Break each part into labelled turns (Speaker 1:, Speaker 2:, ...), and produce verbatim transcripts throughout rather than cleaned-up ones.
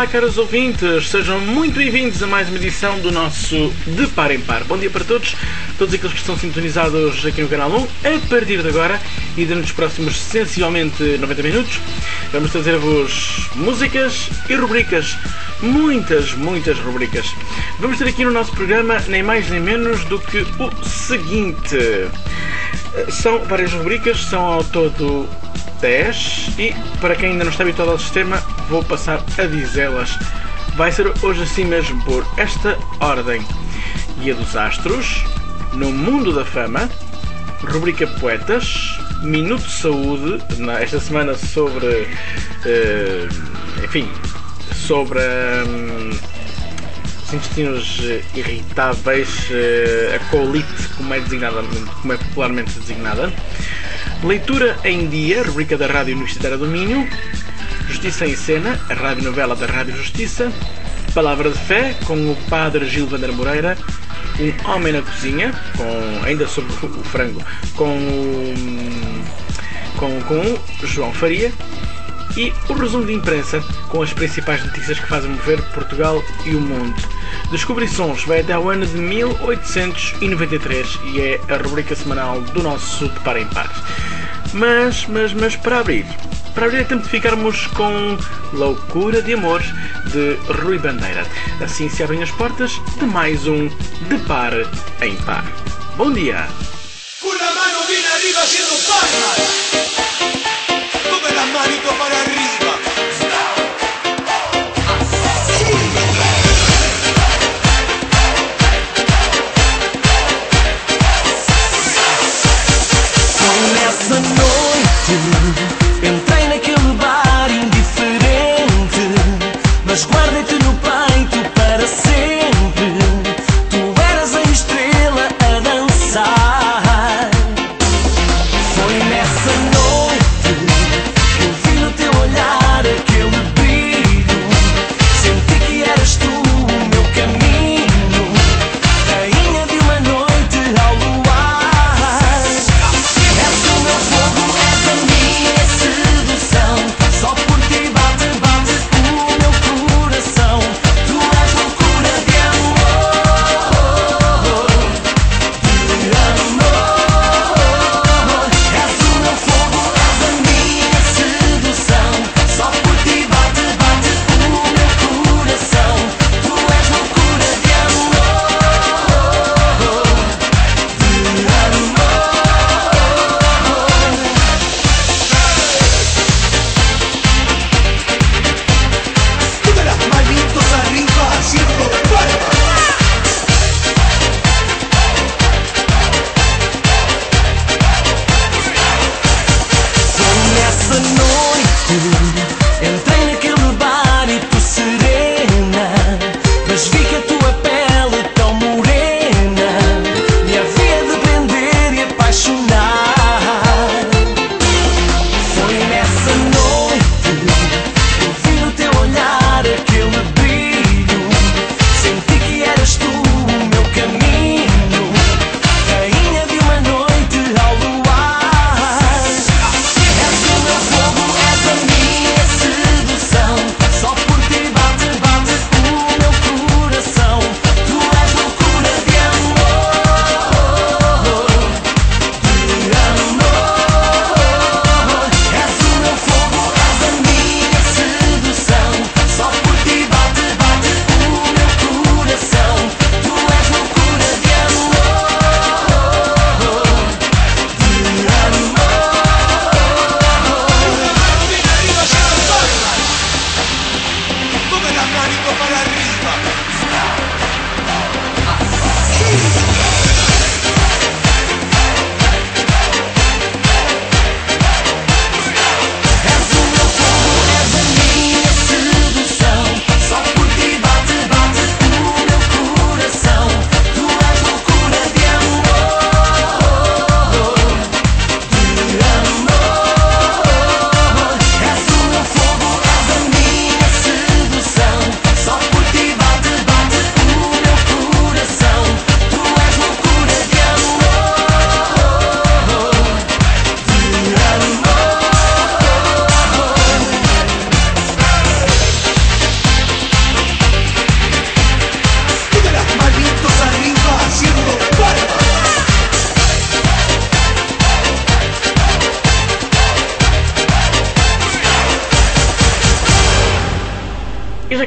Speaker 1: Olá, caros ouvintes, sejam muito bem-vindos a mais uma edição do nosso De Par em Par. Bom dia para todos, todos aqueles que estão sintonizados aqui no canal um. A partir de agora e durante os próximos sensivelmente noventa minutos, vamos trazer-vos músicas e rubricas. Muitas, muitas rubricas. Vamos ter aqui no nosso programa nem mais nem menos do que o seguinte. São várias rubricas, são ao todo dez e, para quem ainda não está habituado ao sistema, vou passar a dizê-las. Vai ser hoje assim mesmo por esta ordem: Guia dos Astros, No Mundo da Fama, rubrica Poetas, Minuto de Saúde, esta semana sobre, uh, enfim, sobre um, os intestinos irritáveis, uh, a colite, como é, designada, como é popularmente designada. Leitura em Dia, rubrica da Rádio Universitária do Minho. Justiça em Cena, a radionovela da Rádio Justiça. Palavra de Fé, com o padre Gil Vander Moreira. Um Homem na Cozinha, com, ainda sobre o frango, com o, com, com o João Faria. E o resumo de imprensa, com as principais notícias que fazem mover Portugal e o mundo. Descobrições vai até ao ano de mil oitocentos e noventa e três e é a rubrica semanal do nosso De Par em Par. Mas, mas, mas, para abrir, para abrir é tempo de ficarmos com Loucura de Amor, de Rui Bandeira. Assim se abrem as portas de mais um De Par em Par. Bom dia!
Speaker 2: Con la mano bien arriba haciendo palmas. Todas las manitos para arriba.
Speaker 3: Nessa noite entrei naquele bar indiferente, mas guardei-te no peito para sempre. Tu eras a estrela a dançar. Foi nessa noite que eu vi no teu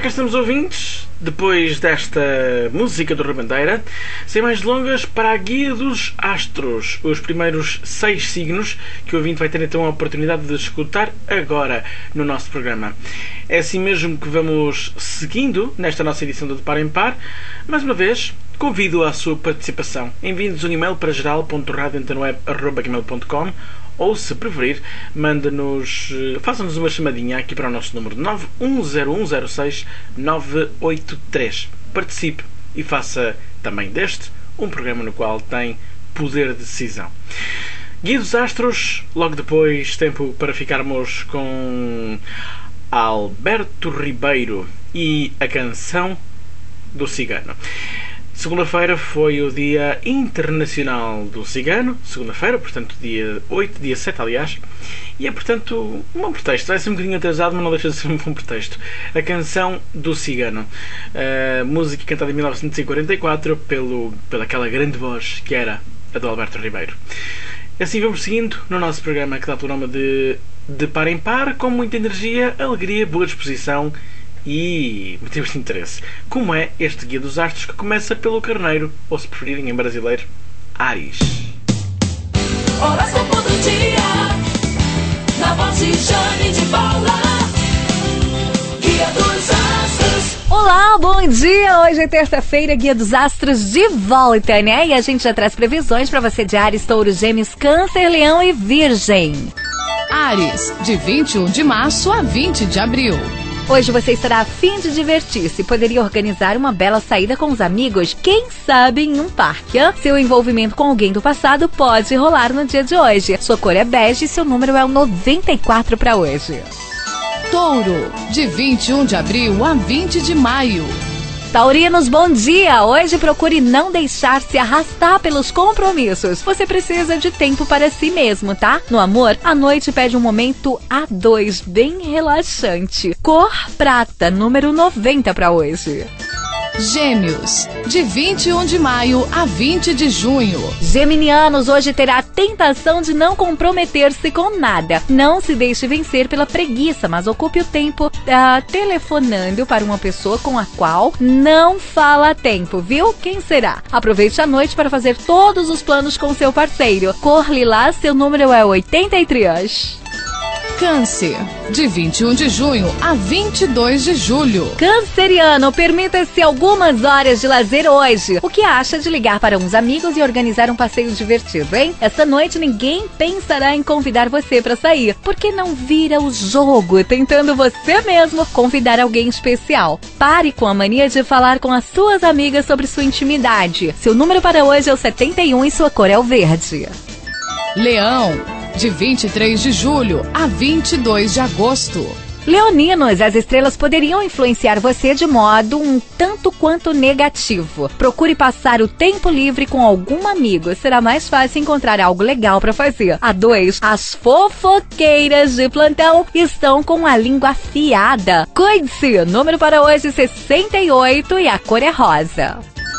Speaker 1: cá estamos, ouvintes, depois desta música do Rebandeira, sem mais delongas, para a guia dos astros, os primeiros seis signos que o ouvinte vai ter então a oportunidade de escutar agora no nosso programa. É assim mesmo que vamos seguindo nesta nossa edição do De Par em Par. Mais uma vez, convido à sua participação. Envie-nos um e-mail para geral ponto radio antena web arroba gmail ponto com ou, se preferir, manda-nos, faça-nos uma chamadinha aqui para o nosso número nove um zero um zero seis nove oito três. Participe e faça também deste um programa no qual tem poder de decisão. Guia dos Astros, logo depois, tempo para ficarmos com Alberto Ribeiro e a canção do Cigano. Segunda-feira foi o Dia Internacional do Cigano, segunda-feira, portanto dia oito, dia sete aliás, e é portanto um bom pretexto, vai ser um bocadinho atrasado, mas não deixa de ser um bom pretexto. A canção do Cigano, a música cantada em mil novecentos e quarenta e quatro pelo, pelaquela grande voz que era a do Alberto Ribeiro. Assim vamos seguindo no nosso programa que dá pelo nome de De Par em Par, com muita energia, alegria, boa disposição e motivos de interesse, como é este Guia dos Astros, que começa pelo Carneiro, ou se preferirem em brasileiro, Áries.
Speaker 3: Horóscopo do dia, na voz de Jane de Paula, Guia dos Astros.
Speaker 4: Olá, bom dia! Hoje é terça-feira, Guia dos Astros de volta, né? E a gente já traz previsões para você de Áries, Touro, Gêmeos, Câncer, Leão e Virgem.
Speaker 5: Áries, de vinte e um de março a vinte de abril.
Speaker 4: Hoje você estará a fim de divertir-se. Poderia organizar uma bela saída com os amigos, quem sabe em um parque. Hein? Seu envolvimento com alguém do passado pode rolar no dia de hoje. Sua cor é bege e seu número é o noventa e quatro para hoje.
Speaker 5: Touro, de vinte e um de abril a vinte de maio.
Speaker 4: Taurinos, bom dia! Hoje procure não deixar-se arrastar pelos compromissos. Você precisa de tempo para si mesmo, tá? No amor, a noite pede um momento a dois, bem relaxante. Cor prata, número noventa para hoje.
Speaker 5: Gêmeos, de vinte e um de maio a vinte de junho.
Speaker 4: Geminianos, hoje terá a tentação de não comprometer-se com nada. Não se deixe vencer pela preguiça, mas ocupe o tempo uh, telefonando para uma pessoa com a qual não fala a tempo, viu? Quem será? Aproveite a noite para fazer todos os planos com seu parceiro. Cor lilás, seu número é oitenta e três.
Speaker 5: Câncer, de vinte e um de junho a vinte e dois de julho.
Speaker 4: Canceriano, permita-se algumas horas de lazer hoje. O que acha de ligar para uns amigos e organizar um passeio divertido, hein? Essa noite ninguém pensará em convidar você para sair. Por que não vira o jogo, tentando você mesmo convidar alguém especial? Pare com a mania de falar com as suas amigas sobre sua intimidade. Seu número para hoje é o setenta e um e sua cor é o verde.
Speaker 5: Leão, de vinte e três de julho a vinte e dois de agosto.
Speaker 4: Leoninos, as estrelas poderiam influenciar você de modo um tanto quanto negativo. Procure passar o tempo livre com algum amigo. Será mais fácil encontrar algo legal para fazer. A dois, as fofoqueiras de plantão estão com a língua afiada. Cuide-se! Número para hoje sessenta e oito e a cor é rosa.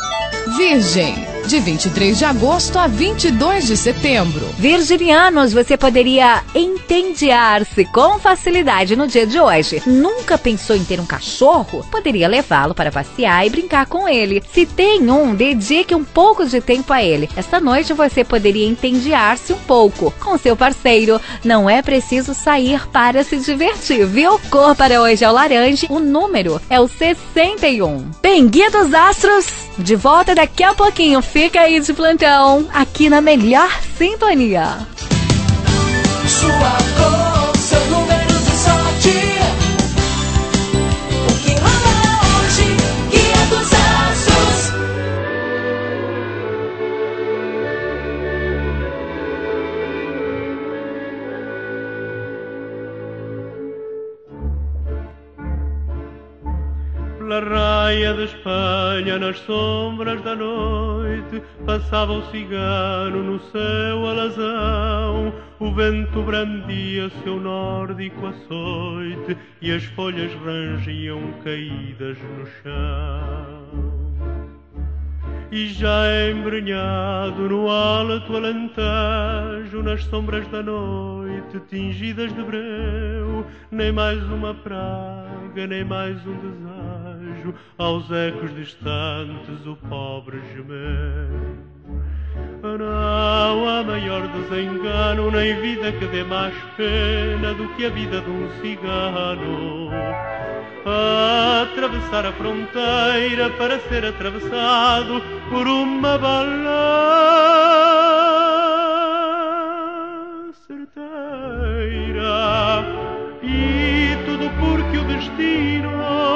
Speaker 5: Virgem, de vinte e três de agosto a vinte e dois de setembro.
Speaker 4: Virginianos, você poderia entendear-se com facilidade no dia de hoje. Nunca pensou em ter um cachorro? Poderia levá-lo para passear e brincar com ele. Se tem um, dedique um pouco de tempo a ele. Esta noite você poderia entendear-se um pouco com seu parceiro. Não é preciso sair para se divertir, viu? Cor para hoje é o laranja, o número é o sessenta e um. Bem, Guia dos Astros, de volta daqui a pouquinho. Fica aí de plantão, aqui na melhor sintonia.
Speaker 3: Sua cor, seu número de sorte. O que rola hoje, Guia dos Astros.
Speaker 6: Pela raia de Espanha, nas sombras da noite, passava o cigano no seu alazão. O vento brandia seu nórdico açoite e as folhas rangiam caídas no chão. E já embrenhado no alto alentejo, nas sombras da noite tingidas de breu, nem mais uma praga, nem mais um desejo alentejo, aos ecos distantes o pobre gemeu. Não há maior desengano, nem vida que dê mais pena do que a vida de um cigano. Atravessar a fronteira para ser atravessado por uma bala certeira. E tudo porque o destino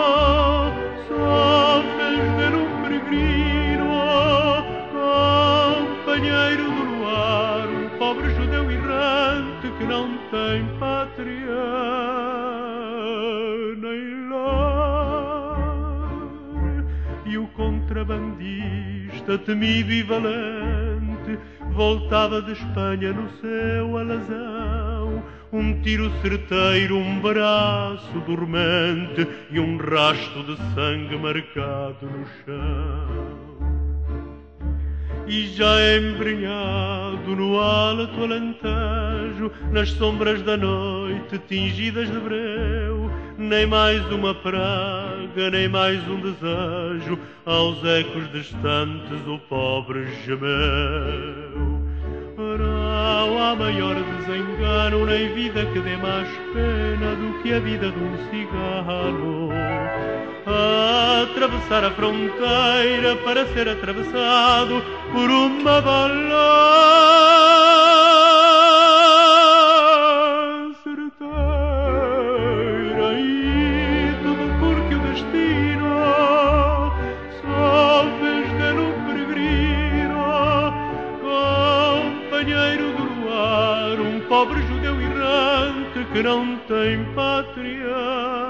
Speaker 6: só fez dele um peregrino, companheiro do luar, um pobre judeu errante que não tem pátria nem lar. E o contrabandista, temido e valente, voltava de Espanha no seu alazão. Um tiro certeiro, um braço dormente e um rasto de sangue marcado no chão. E já embrenhado no alto alentejo, nas sombras da noite tingidas de breu, nem mais uma praga, nem mais um desejo, aos ecos distantes o pobre gemeu. Não há maior desengano, nem vida que dê mais pena do que a vida de um cigano. Atravessar a fronteira para ser atravessado por uma bala certeira. E tudo porque o destino só fez dele um peregrino, companheiro do luar, um pobre judeu errante que não tem pátria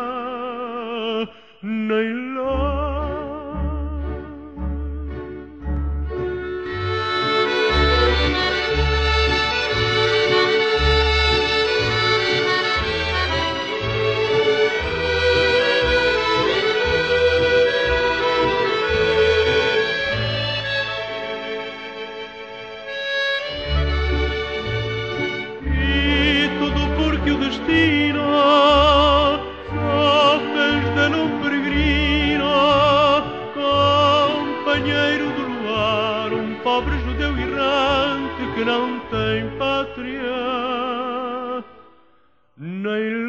Speaker 6: nem lar. E tudo porque o destino só fez dele um peregrino, companheiro do luar, um pobre judeu errante que não tem pátria nem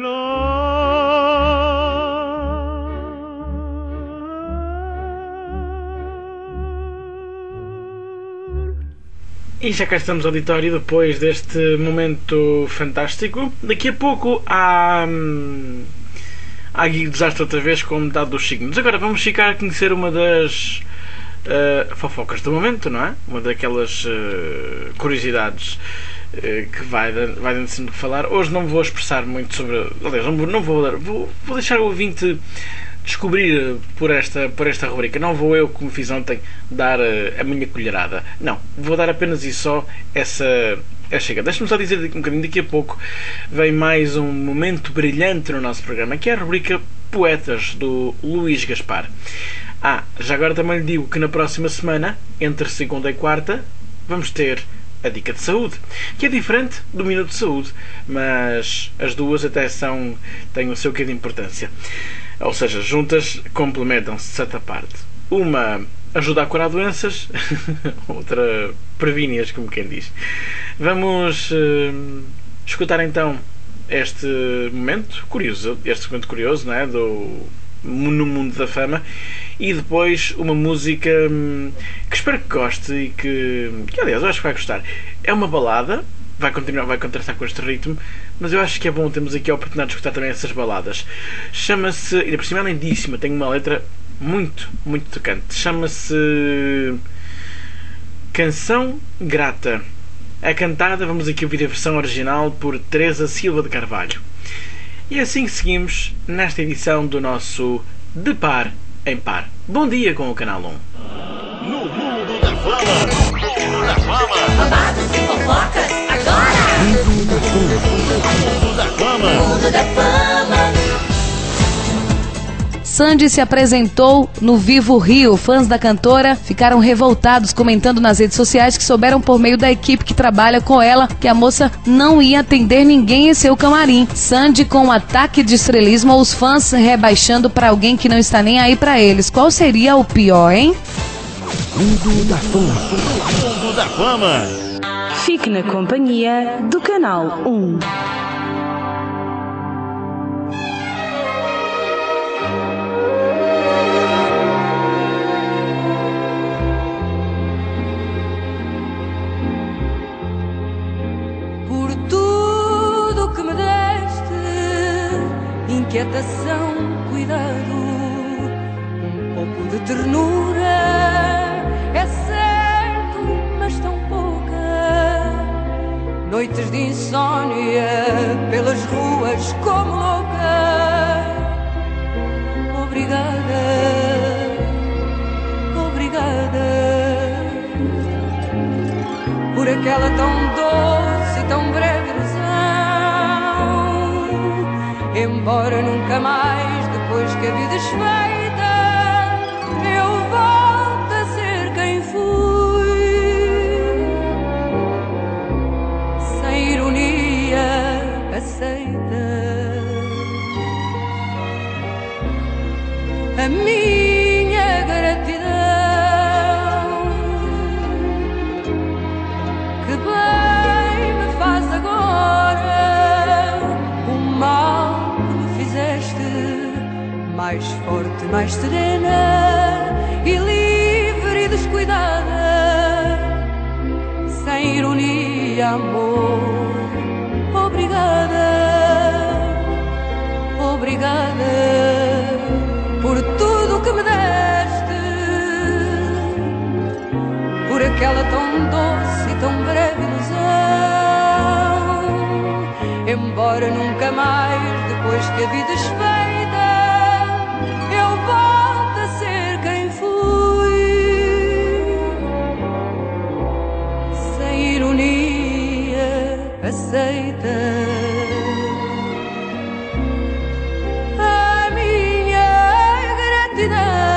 Speaker 6: lar.
Speaker 1: E já cá estamos, auditório, depois deste momento fantástico. Daqui a pouco há... Hum, há Gig Desastre outra vez com metade dos signos. Agora vamos ficar a conhecer uma das uh, fofocas do momento, não é? Uma daquelas uh, curiosidades uh, que vai, vai dando sempre que falar. Hoje não vou expressar muito sobre... Aliás, não vou, não vou, vou, vou deixar o ouvinte descobrir por esta, por esta rubrica. Não vou eu, como fiz ontem, dar uh, a minha colherada. Não, vou dar apenas e só essa... É, chega. Deixa-me só dizer um bocadinho, daqui a pouco vem mais um momento brilhante no nosso programa, que é a rubrica Poetas, do Luís Gaspar. Ah, já agora também lhe digo que na próxima semana, entre segunda e quarta, vamos ter a Dica de Saúde, que é diferente do Minuto de Saúde, mas as duas até são, têm o seu quê de importância. Ou seja, juntas complementam-se de certa parte. Uma ajuda a curar doenças, outra previne-as, como quem diz. Vamos uh, escutar então este momento curioso, este momento curioso, não é? Do No Mundo da Fama, e depois uma música hum, que espero que goste e que, que aliás eu acho que vai gostar. É uma balada, vai continuar, vai contrastar com este ritmo, mas eu acho que é bom termos aqui a oportunidade de escutar também essas baladas. Chama-se, e por cima é lindíssima, tem uma letra muito, muito tocante. Chama-se Canção Grata. É cantada, vamos aqui ouvir a versão original, por Teresa Silva de Carvalho. E é assim que seguimos nesta edição do nosso De Par em Par. Bom dia com o Canal um.
Speaker 7: No Mundo da Fama. Mundo da Fama.
Speaker 3: Babados e fofocas, agora!
Speaker 7: Mundo da Fama.
Speaker 3: Mundo da Fama.
Speaker 5: Sandy se apresentou no Vivo Rio. Fãs da cantora ficaram revoltados, comentando nas redes sociais que souberam por meio da equipe que trabalha com ela que a moça não ia atender ninguém em seu camarim. Sandy com um ataque de estrelismo, os fãs rebaixando pra alguém que não está nem aí pra eles. Qual seria o pior, hein?
Speaker 7: Mundo da Fama. Mundo da Fama.
Speaker 8: Fique na companhia do Canal um.
Speaker 3: Por tudo que me deste, inquietação, cuidado, um pouco de ternura, é certo, mas tão pouca. Noites de insônia pelas ruas como louca. Obrigada, obrigada por aquela tão doce e tão breve ilusão. Embora nunca mais, depois que a vida esfeita, eu volto a ser quem fui. Sem ironia, aceita a minha gratidão. Que bem me faz agora o mal que me fizeste, mais forte, mais serena e livre e descuidada. Sem ironia, amor, obrigada, obrigada por tudo que me deste, por aquela tão doce e tão breve ilusão. Embora nunca mais, depois que a vida esfeita, eu volto a ser quem fui. Sem ironia, aceita a minha gratidão.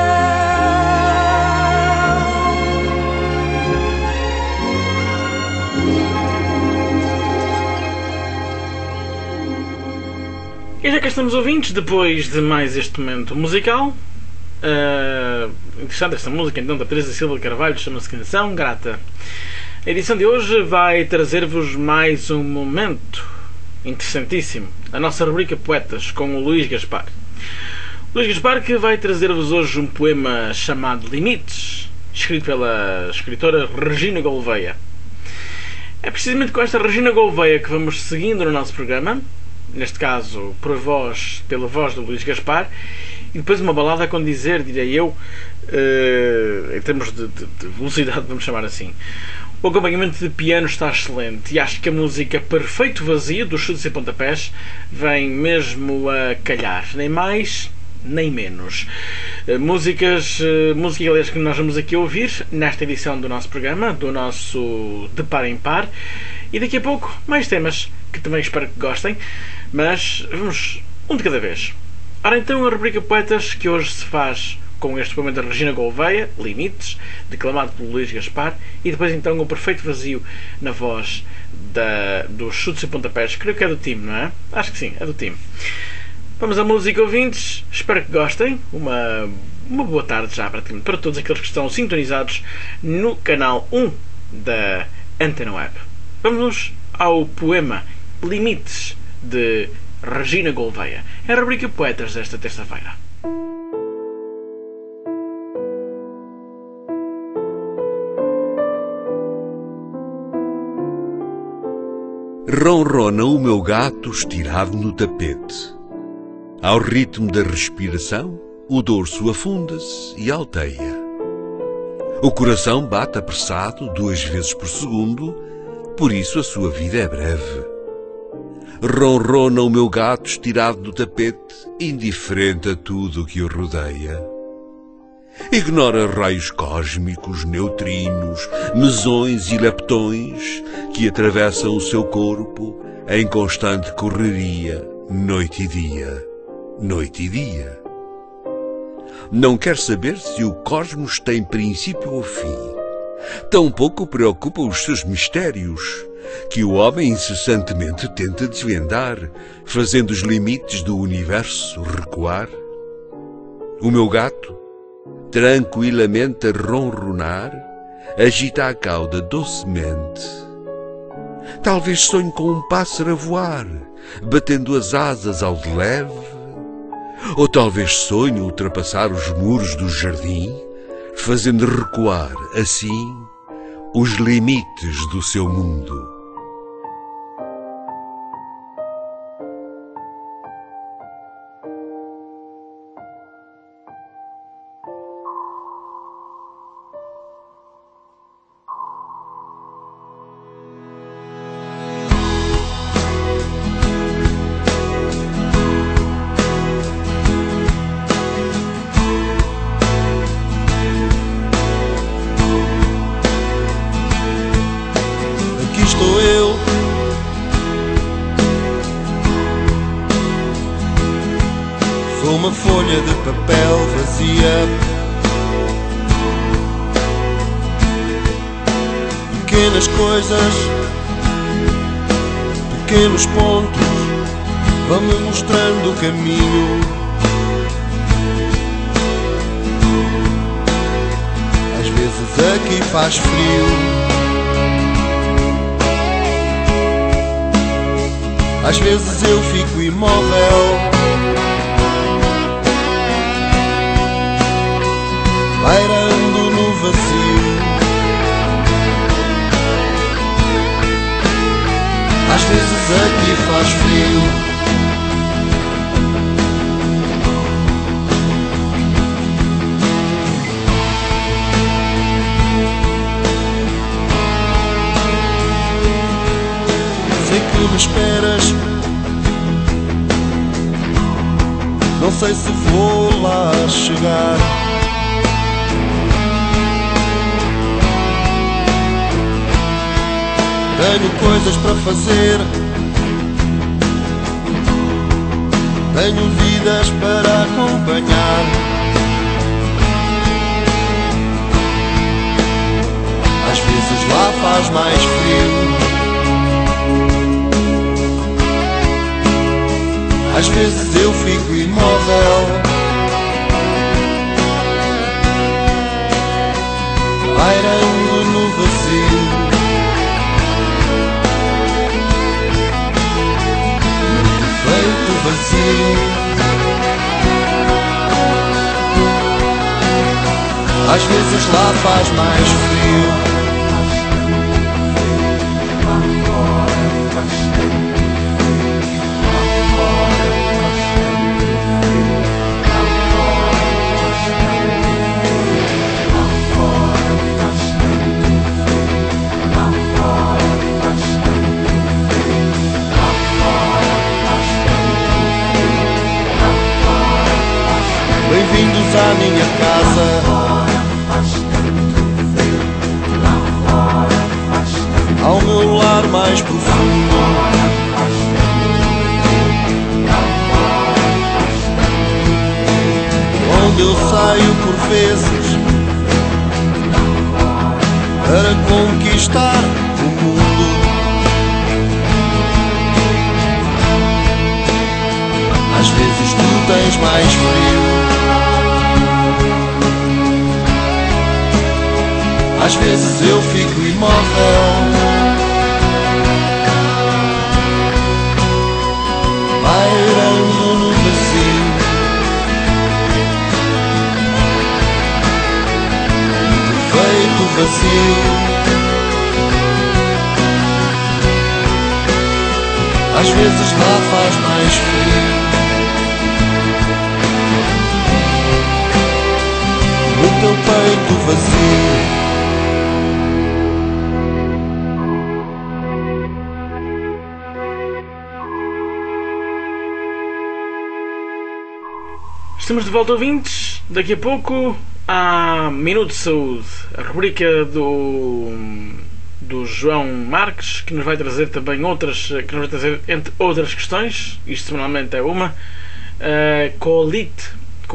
Speaker 1: E já cá estamos, ouvintes, depois de mais este momento musical. Uh, interessante esta música então da Teresa Silva Carvalho, chama-se Canção Grata. A edição de hoje vai trazer-vos mais um momento interessantíssimo, a nossa rubrica Poetas, com o Luís Gaspar. Luís Gaspar, que vai trazer-vos hoje um poema chamado Limites, escrito pela escritora Regina Gouveia. É precisamente com esta Regina Gouveia que vamos seguindo no nosso programa, neste caso por voz, pela voz do Luís Gaspar, e depois uma balada com dizer, direi eu, uh, em termos de, de, de velocidade, vamos chamar assim. O acompanhamento de piano está excelente e acho que a música Perfeito Vazio, dos Chutes e Pontapés, vem mesmo a calhar, nem mais nem menos. Uh, músicas, uh, música aliás, que nós vamos aqui ouvir nesta edição do nosso programa, do nosso De Par em Par, e daqui a pouco mais temas que também espero que gostem, mas vamos um de cada vez. Ora então, a rubrica Poetas, que hoje se faz com este poema da Regina Gouveia, Limites, declamado pelo Luís Gaspar, e depois então o Perfeito Vazio na voz da, dos Chutes e Pontapés. Creio que é do time, não é? Acho que sim, é do time. Vamos à música, ouvintes. Espero que gostem. Uma, uma boa tarde já praticamente para todos aqueles que estão sintonizados no canal um da Antena Web. Vamos ao poema Limites, de Regina Gouveia. É a rubrica Poetas desta terça-feira.
Speaker 9: Ronrona o meu gato estirado no tapete. Ao ritmo da respiração, o dorso afunda-se e alteia. O coração bate apressado duas vezes por segundo, por isso a sua vida é breve. Ronrona o meu gato estirado do tapete, indiferente a tudo o que o rodeia. Ignora raios cósmicos, neutrinos, mesões e leptões que atravessam o seu corpo em constante correria, noite e dia, noite e dia. não quer saber se o cosmos tem princípio ou fim. Tampouco o preocupa os seus mistérios, que o homem incessantemente tenta desvendar, fazendo os limites do universo recuar. O meu gato, tranquilamente a ronronar, agita a cauda docemente. Talvez sonhe com um pássaro a voar, batendo as asas ao de leve. Ou talvez sonhe ultrapassar os muros do jardim, fazendo recuar, assim, os limites do seu mundo.
Speaker 2: Estou eu, sou uma folha de papel vazia, pequenas coisas, pequenos pontos vão-me mostrando o caminho. Às vezes aqui faz frio, às vezes eu fico imóvel, pairando no vazio. Às vezes aqui faz frio, sei que me esperas, não sei se vou lá chegar. Tenho coisas para fazer, tenho vidas para acompanhar. Às vezes lá faz mais frio, às vezes eu fico imóvel, pairando no vazio. No perfeito vazio. Às vezes lá faz mais frio, bem-vindos à minha casa, ao meu lar mais profundo, onde eu saio por vezes para conquistar o mundo. Às vezes tu tens mais frio, às vezes eu fico imóvel, pairando no vazio. Perfeito vazio. Às vezes lá faz mais frio, no teu peito vazio.
Speaker 1: Estamos de volta, ouvintes. Daqui a pouco há Minuto de Saúde, a rubrica do, do João Marques, que nos vai trazer também outras, que nos vai trazer, entre outras questões, isto semanalmente é uma, uh, colite,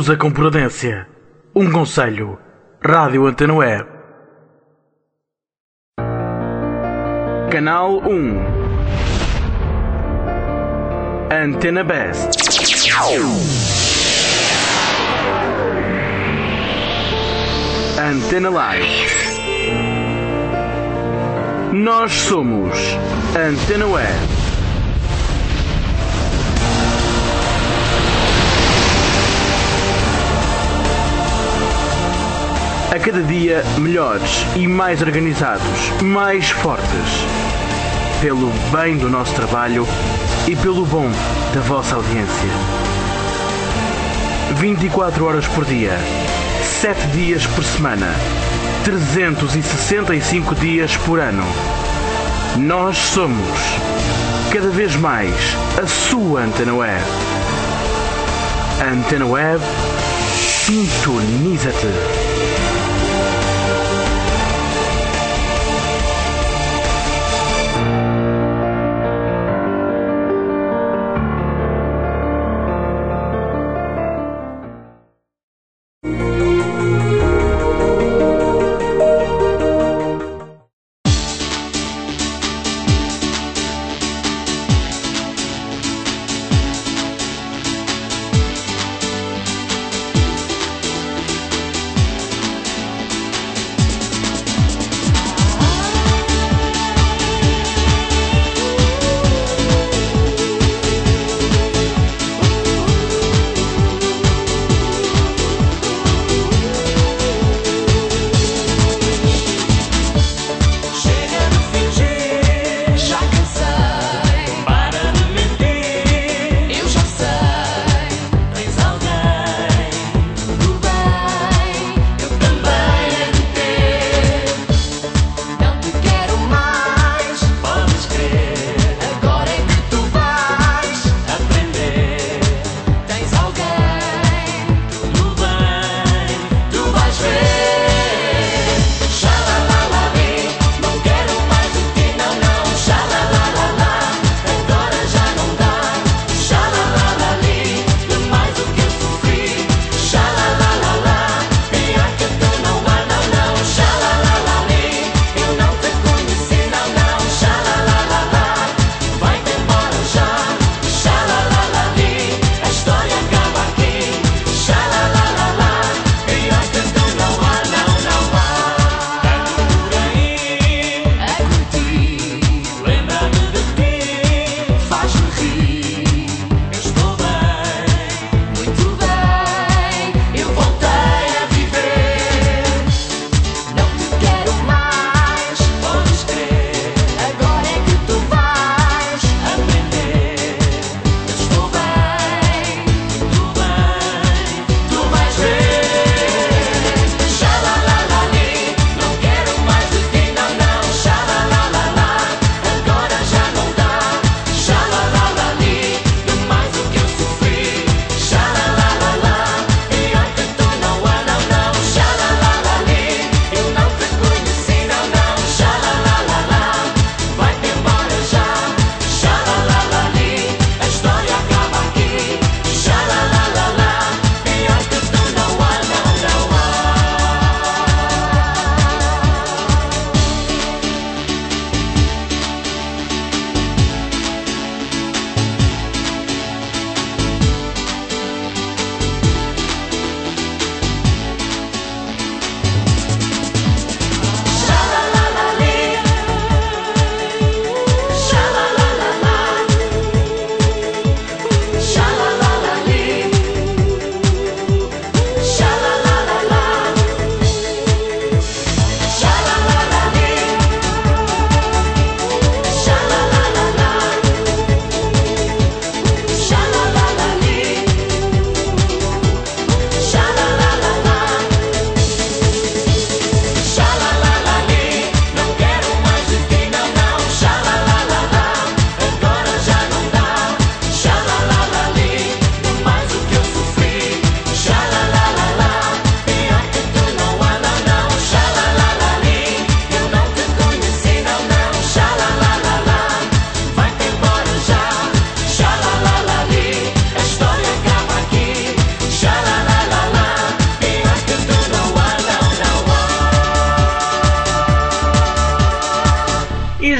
Speaker 1: Usa com prudência. Um conselho. Rádio Antena Web. Canal um. Antena Best. Antena Live. Nós somos Antena Web. A cada dia melhores e mais organizados, mais fortes. Pelo bem do nosso trabalho e pelo bom da vossa audiência. vinte e quatro horas por dia, sete dias por semana, trezentos e sessenta e cinco dias por ano. Nós somos, cada vez mais, a sua Antena Web. Antena Web, sintoniza-te.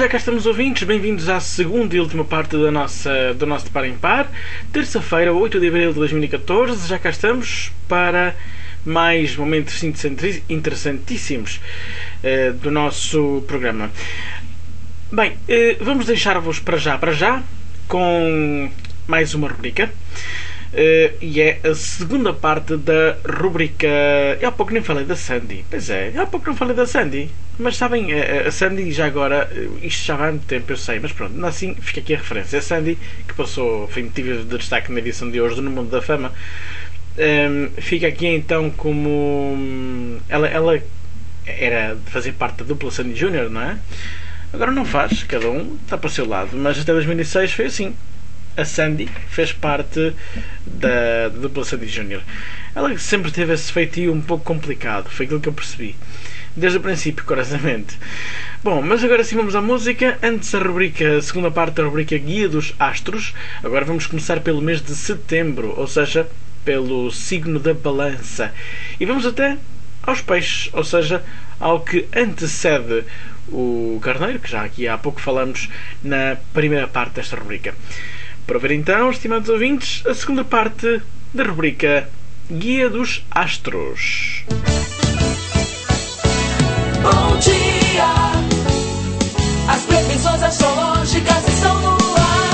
Speaker 1: já cá estamos, ouvintes, bem-vindos à segunda e última parte da nossa, do nosso de Par em Par. Terça-feira, oito de abril de dois mil e catorze, já cá estamos para mais momentos interessantíssimos uh, do nosso programa. Bem, uh, vamos deixar-vos para já, para já, com mais uma rubrica. Uh, e é a segunda parte da rubrica. Eu há pouco nem falei da Sandy. Pois é, eu há pouco não falei da Sandy. Mas sabem, a, a Sandy já agora, isto já vai há muito tempo, eu sei, mas pronto, assim fica aqui a referência. A Sandy, que passou, foi motivo de destaque na edição de hoje do No Mundo da Fama, um, fica aqui então como. Ela, ela era de fazer parte da dupla Sandy Júnior, não é? Agora não faz, cada um está para o seu lado, mas até dois mil e seis foi assim. A Sandy fez parte da, da dupla Sandy Júnior. Ela sempre teve esse feitio um pouco complicado, foi aquilo que eu percebi desde o princípio, curiosamente. Bom, mas agora sim vamos à música. Antes a rubrica, a segunda parte da rubrica Guia dos Astros. Agora vamos começar pelo mês de setembro, ou seja, pelo signo da Balança. E vamos até aos peixes, ou seja, ao que antecede o Carneiro, que já aqui há pouco falamos na primeira parte desta rubrica. Para ver então, estimados ouvintes, a segunda parte da rubrica Guia dos Astros.
Speaker 2: Bom dia, as previsões astrológicas estão no ar.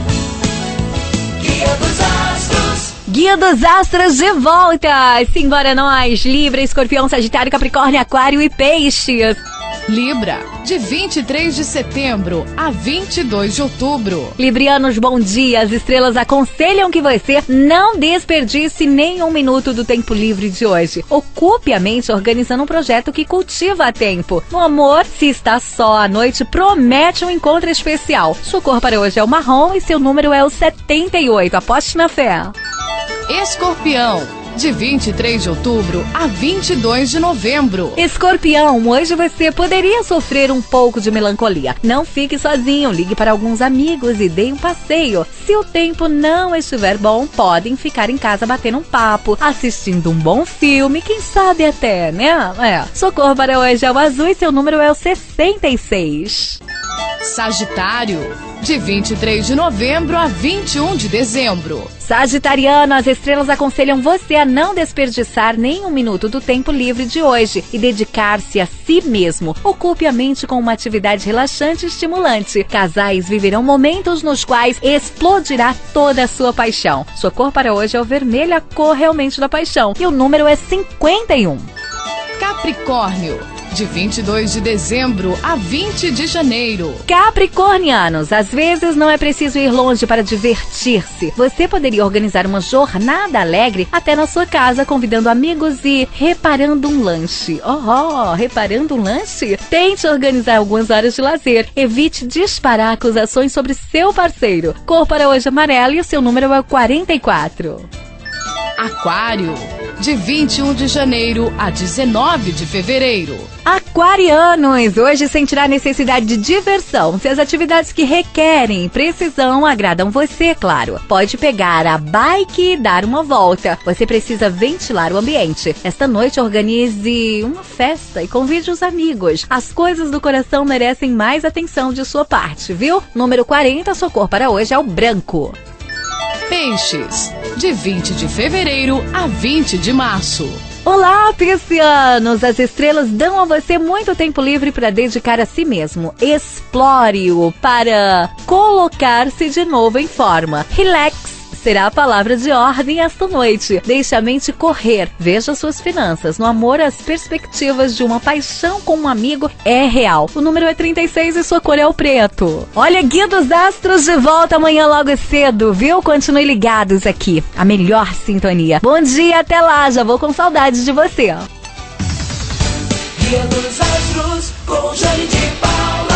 Speaker 2: Guia dos Astros.
Speaker 4: Guia dos Astros de volta! Simbora nós! Libra, Escorpião, Sagitário, Capricórnio, Aquário e Peixes.
Speaker 5: Libra, de vinte e três de setembro a vinte e dois de outubro.
Speaker 4: Librianos, bom dia! As estrelas aconselham que você não desperdice nenhum minuto do tempo livre de hoje. Ocupe a mente organizando um projeto que cultiva a tempo. No amor, se está só à noite, promete um encontro especial. Sua cor para hoje é o marrom e seu número é o setenta e oito. Aposte na fé.
Speaker 5: Escorpião, de vinte e três de outubro a vinte e dois de novembro.
Speaker 4: Escorpião, hoje você poderia sofrer um pouco de melancolia. Não fique sozinho, ligue para alguns amigos e dê um passeio. Se o tempo não estiver bom, podem ficar em casa batendo um papo, assistindo um bom filme, quem sabe até, né? É. Sua cor para hoje é o azul e seu número é o sessenta e seis.
Speaker 5: Sagitário, de vinte e três de novembro a vinte e um de dezembro.
Speaker 4: Sagitariano, as estrelas aconselham você a não desperdiçar nem um minuto do tempo livre de hoje e dedicar-se a si mesmo. Ocupe a mente com uma atividade relaxante e estimulante. Casais viverão momentos nos quais explodirá toda a sua paixão. Sua cor para hoje é o vermelho, a cor realmente da paixão. E o número é cinquenta e um.
Speaker 5: Capricórnio, de vinte e dois de dezembro a vinte de janeiro.
Speaker 4: Capricornianos, às vezes não é preciso ir longe para divertir-se. Você poderia organizar uma jornada alegre até na sua casa, convidando amigos e reparando um lanche. Oh, oh, reparando um lanche? Tente organizar algumas horas de lazer. Evite disparar acusações sobre seu parceiro. Cor para hoje amarelo e o seu número é o quarenta e quatro.
Speaker 5: Aquário, de vinte e um de janeiro a dezenove de fevereiro.
Speaker 4: Aquarianos, hoje sentirá necessidade de diversão. Se as atividades que requerem precisão agradam você, claro. Pode pegar a bike e dar uma volta. Você precisa ventilar o ambiente. Esta noite organize uma festa e convide os amigos. As coisas do coração merecem mais atenção de sua parte, viu? Número quarenta, sua cor para hoje é o branco.
Speaker 5: Peixes, de vinte de fevereiro a vinte de março.
Speaker 4: Olá, piscianos! As estrelas dão a você muito tempo livre para dedicar a si mesmo. Explore-o para colocar-se de novo em forma. Relax será a palavra de ordem esta noite. Deixe a mente correr. Veja suas finanças. No amor, as perspectivas de uma paixão com um amigo é real. O número é trinta e seis e sua cor é o preto. Olha, Guia dos Astros de volta amanhã logo cedo, viu? Continue ligados aqui. A melhor sintonia. Bom dia, até lá. Já vou com saudades de você.
Speaker 2: Guia dos Astros com Jane de Paula.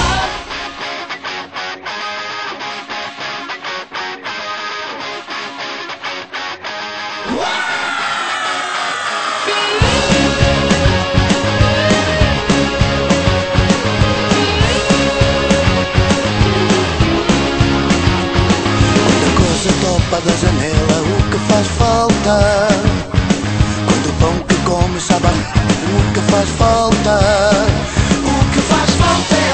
Speaker 10: Da janela, o que faz falta? Quando o pão que come sabe, o que faz falta?
Speaker 2: O que faz falta é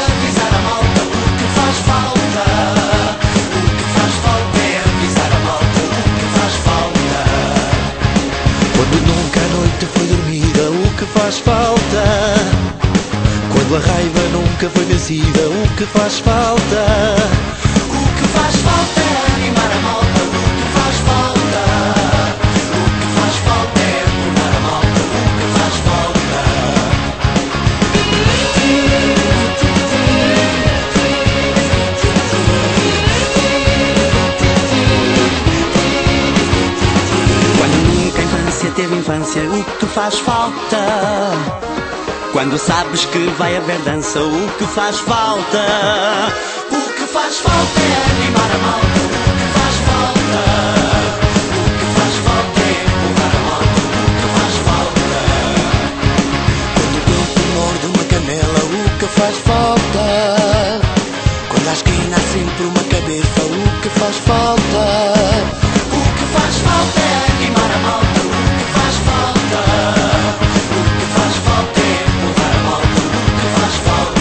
Speaker 10: Quando a raiva nunca foi vencida, o que faz falta? O que faz falta é animar a malta. O que faz falta? O que faz falta é animar a malta. O que faz falta? Quando nunca a infância teve infância, o que faz falta? Quando sabes que vai haver dança, o que faz falta? O que faz falta é animar a malta. O que faz falta? O que faz falta é empurrar a malta. O que faz falta? Quando o tempo morde uma canela, o que faz falta? Quando à esquina há sempre uma cabeça, o que faz falta? O que faz falta é animar a malta. O que faz falta? O que faz falta é empurrar a malta. O que faz falta?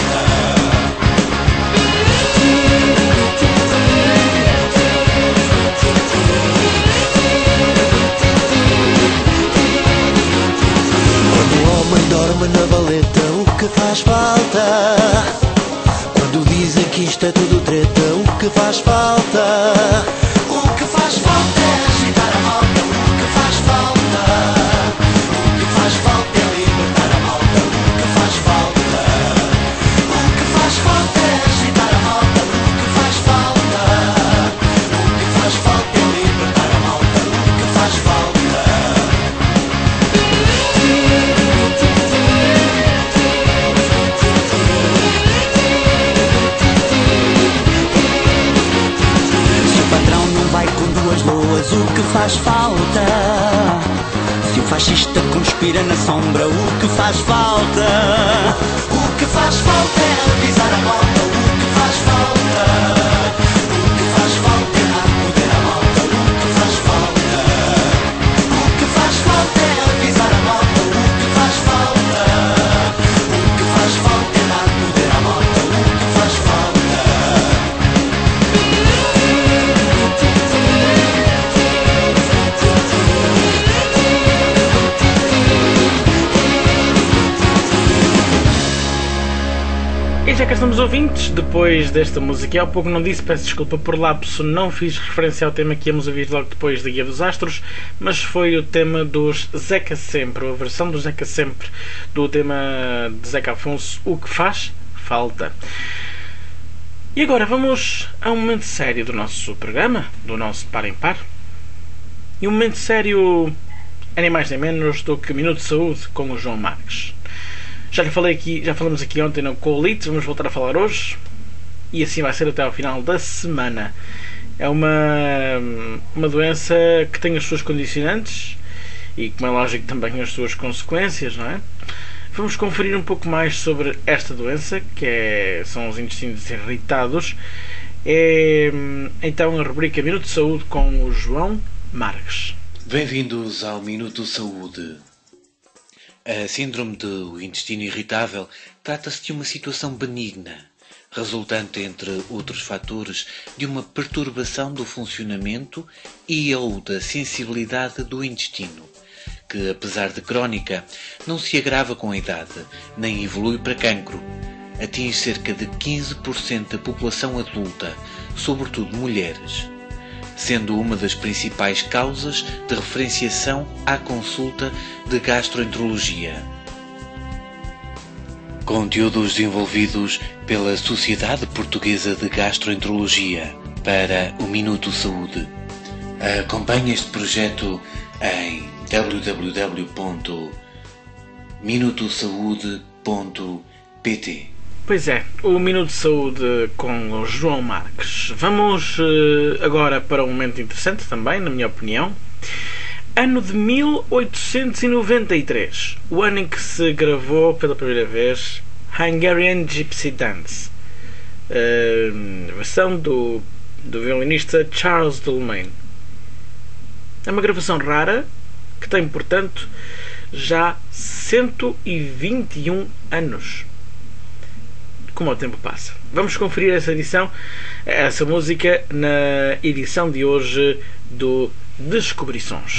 Speaker 10: Quando o homem dorme na valeta, o que faz falta? Quando dizem que isto é tudo treta, o que faz falta? O que faz falta é agitar a malta. O que faz falta? O que faz falta é libertar a malta. O que faz falta? O que faz falta é agitar a malta. O que faz falta? O que faz falta é libertar a malta. O que faz falta? Se o patrão não vai com duas loas, o que faz falta? Se o fascista conspira na sombra, o que faz falta? O que faz falta é avisar a malta. O que faz falta? O que faz falta é dar poder à malta. O que faz falta? O que faz falta é avisar a malta. O que faz falta? O que faz falta é dar poder à malta. O que faz falta?
Speaker 1: E já cá estamos, ouvintes, depois desta música. E há pouco não disse, peço desculpa por lapso, não fiz referência ao tema que íamos ouvir logo depois da Guia dos Astros, mas foi o tema dos Zeca Sempre, a versão do Zeca Sempre, do tema de Zeca Afonso, O Que Faz Falta. E agora vamos a um momento sério do nosso programa, do nosso Par em Par. E um momento sério é nem mais nem menos do que Minuto de Saúde com o João Marques. Já lhe falei aqui, já falamos aqui ontem no Colite, vamos voltar a falar hoje e assim vai ser até ao final da semana. É uma, uma doença que tem as suas condicionantes e, como é lógico, também as suas consequências, não é? Vamos conferir um pouco mais sobre esta doença, que é, são os intestinos irritados. É então a rubrica Minuto de Saúde com o João Marques.
Speaker 11: Bem-vindos ao Minuto Saúde. A síndrome do intestino irritável trata-se de uma situação benigna, resultante, entre outros fatores, de uma perturbação do funcionamento e ou da sensibilidade do intestino, que, apesar de crónica, não se agrava com a idade, nem evolui para cancro. Atinge cerca de quinze por cento da população adulta, sobretudo mulheres, sendo uma das principais causas de referenciação à consulta de gastroenterologia. Conteúdos desenvolvidos pela Sociedade Portuguesa de Gastroenterologia para o Minuto Saúde. Acompanhe este projeto em w w w ponto minuto saúde ponto p t.
Speaker 1: Pois é, o Minuto de Saúde com o João Marques. Vamos uh, agora para um momento interessante também, na minha opinião. Ano de mil oitocentos e noventa e três, o ano em que se gravou pela primeira vez Hungarian Gypsy Dance, uh, versão do, do violinista Charles Dulmain. É uma gravação rara que tem, portanto, já cento e vinte e um anos. Como o tempo passa. Vamos conferir essa edição, essa música, na edição de hoje do Descobrições.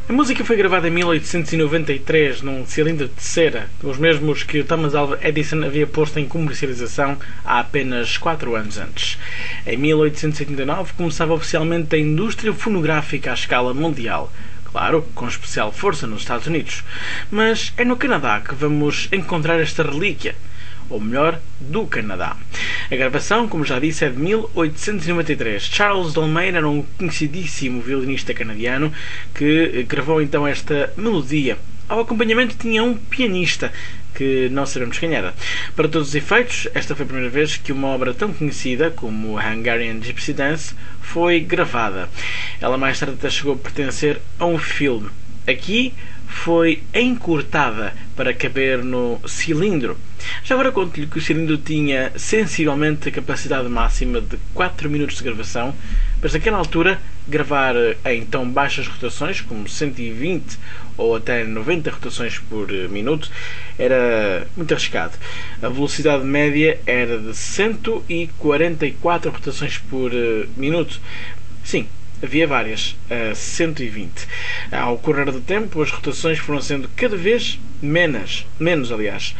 Speaker 1: A música foi gravada em mil oitocentos e noventa e três num cilindro de cera, os mesmos que Thomas Alva Edison havia posto em comercialização há apenas quatro anos antes. Em mil oitocentos e oitenta e nove começava oficialmente a indústria fonográfica à escala mundial, claro, com especial força nos Estados Unidos. Mas é no Canadá que vamos encontrar esta relíquia, ou melhor, do Canadá. A gravação, como já disse, é de mil oitocentos e noventa e três. Charles Dolmain era um conhecidíssimo violinista canadiano que gravou então esta melodia. Ao acompanhamento tinha um pianista, que não sabemos quem era. Para todos os efeitos, esta foi a primeira vez que uma obra tão conhecida como a Hungarian Gypsy Dance foi gravada. Ela mais tarde até chegou a pertencer a um filme. Aqui foi encurtada para caber no cilindro. Já agora conto-lhe que o cilindro tinha sensivelmente a capacidade máxima de quatro minutos de gravação, mas naquela altura gravar em tão baixas rotações, como cento e vinte ou até noventa rotações por minuto, era muito arriscado. A velocidade média era de cento e quarenta e quatro rotações por minuto. Sim, havia várias, a cento e vinte. Ao correr do tempo, as rotações foram sendo cada vez menos, menos aliás.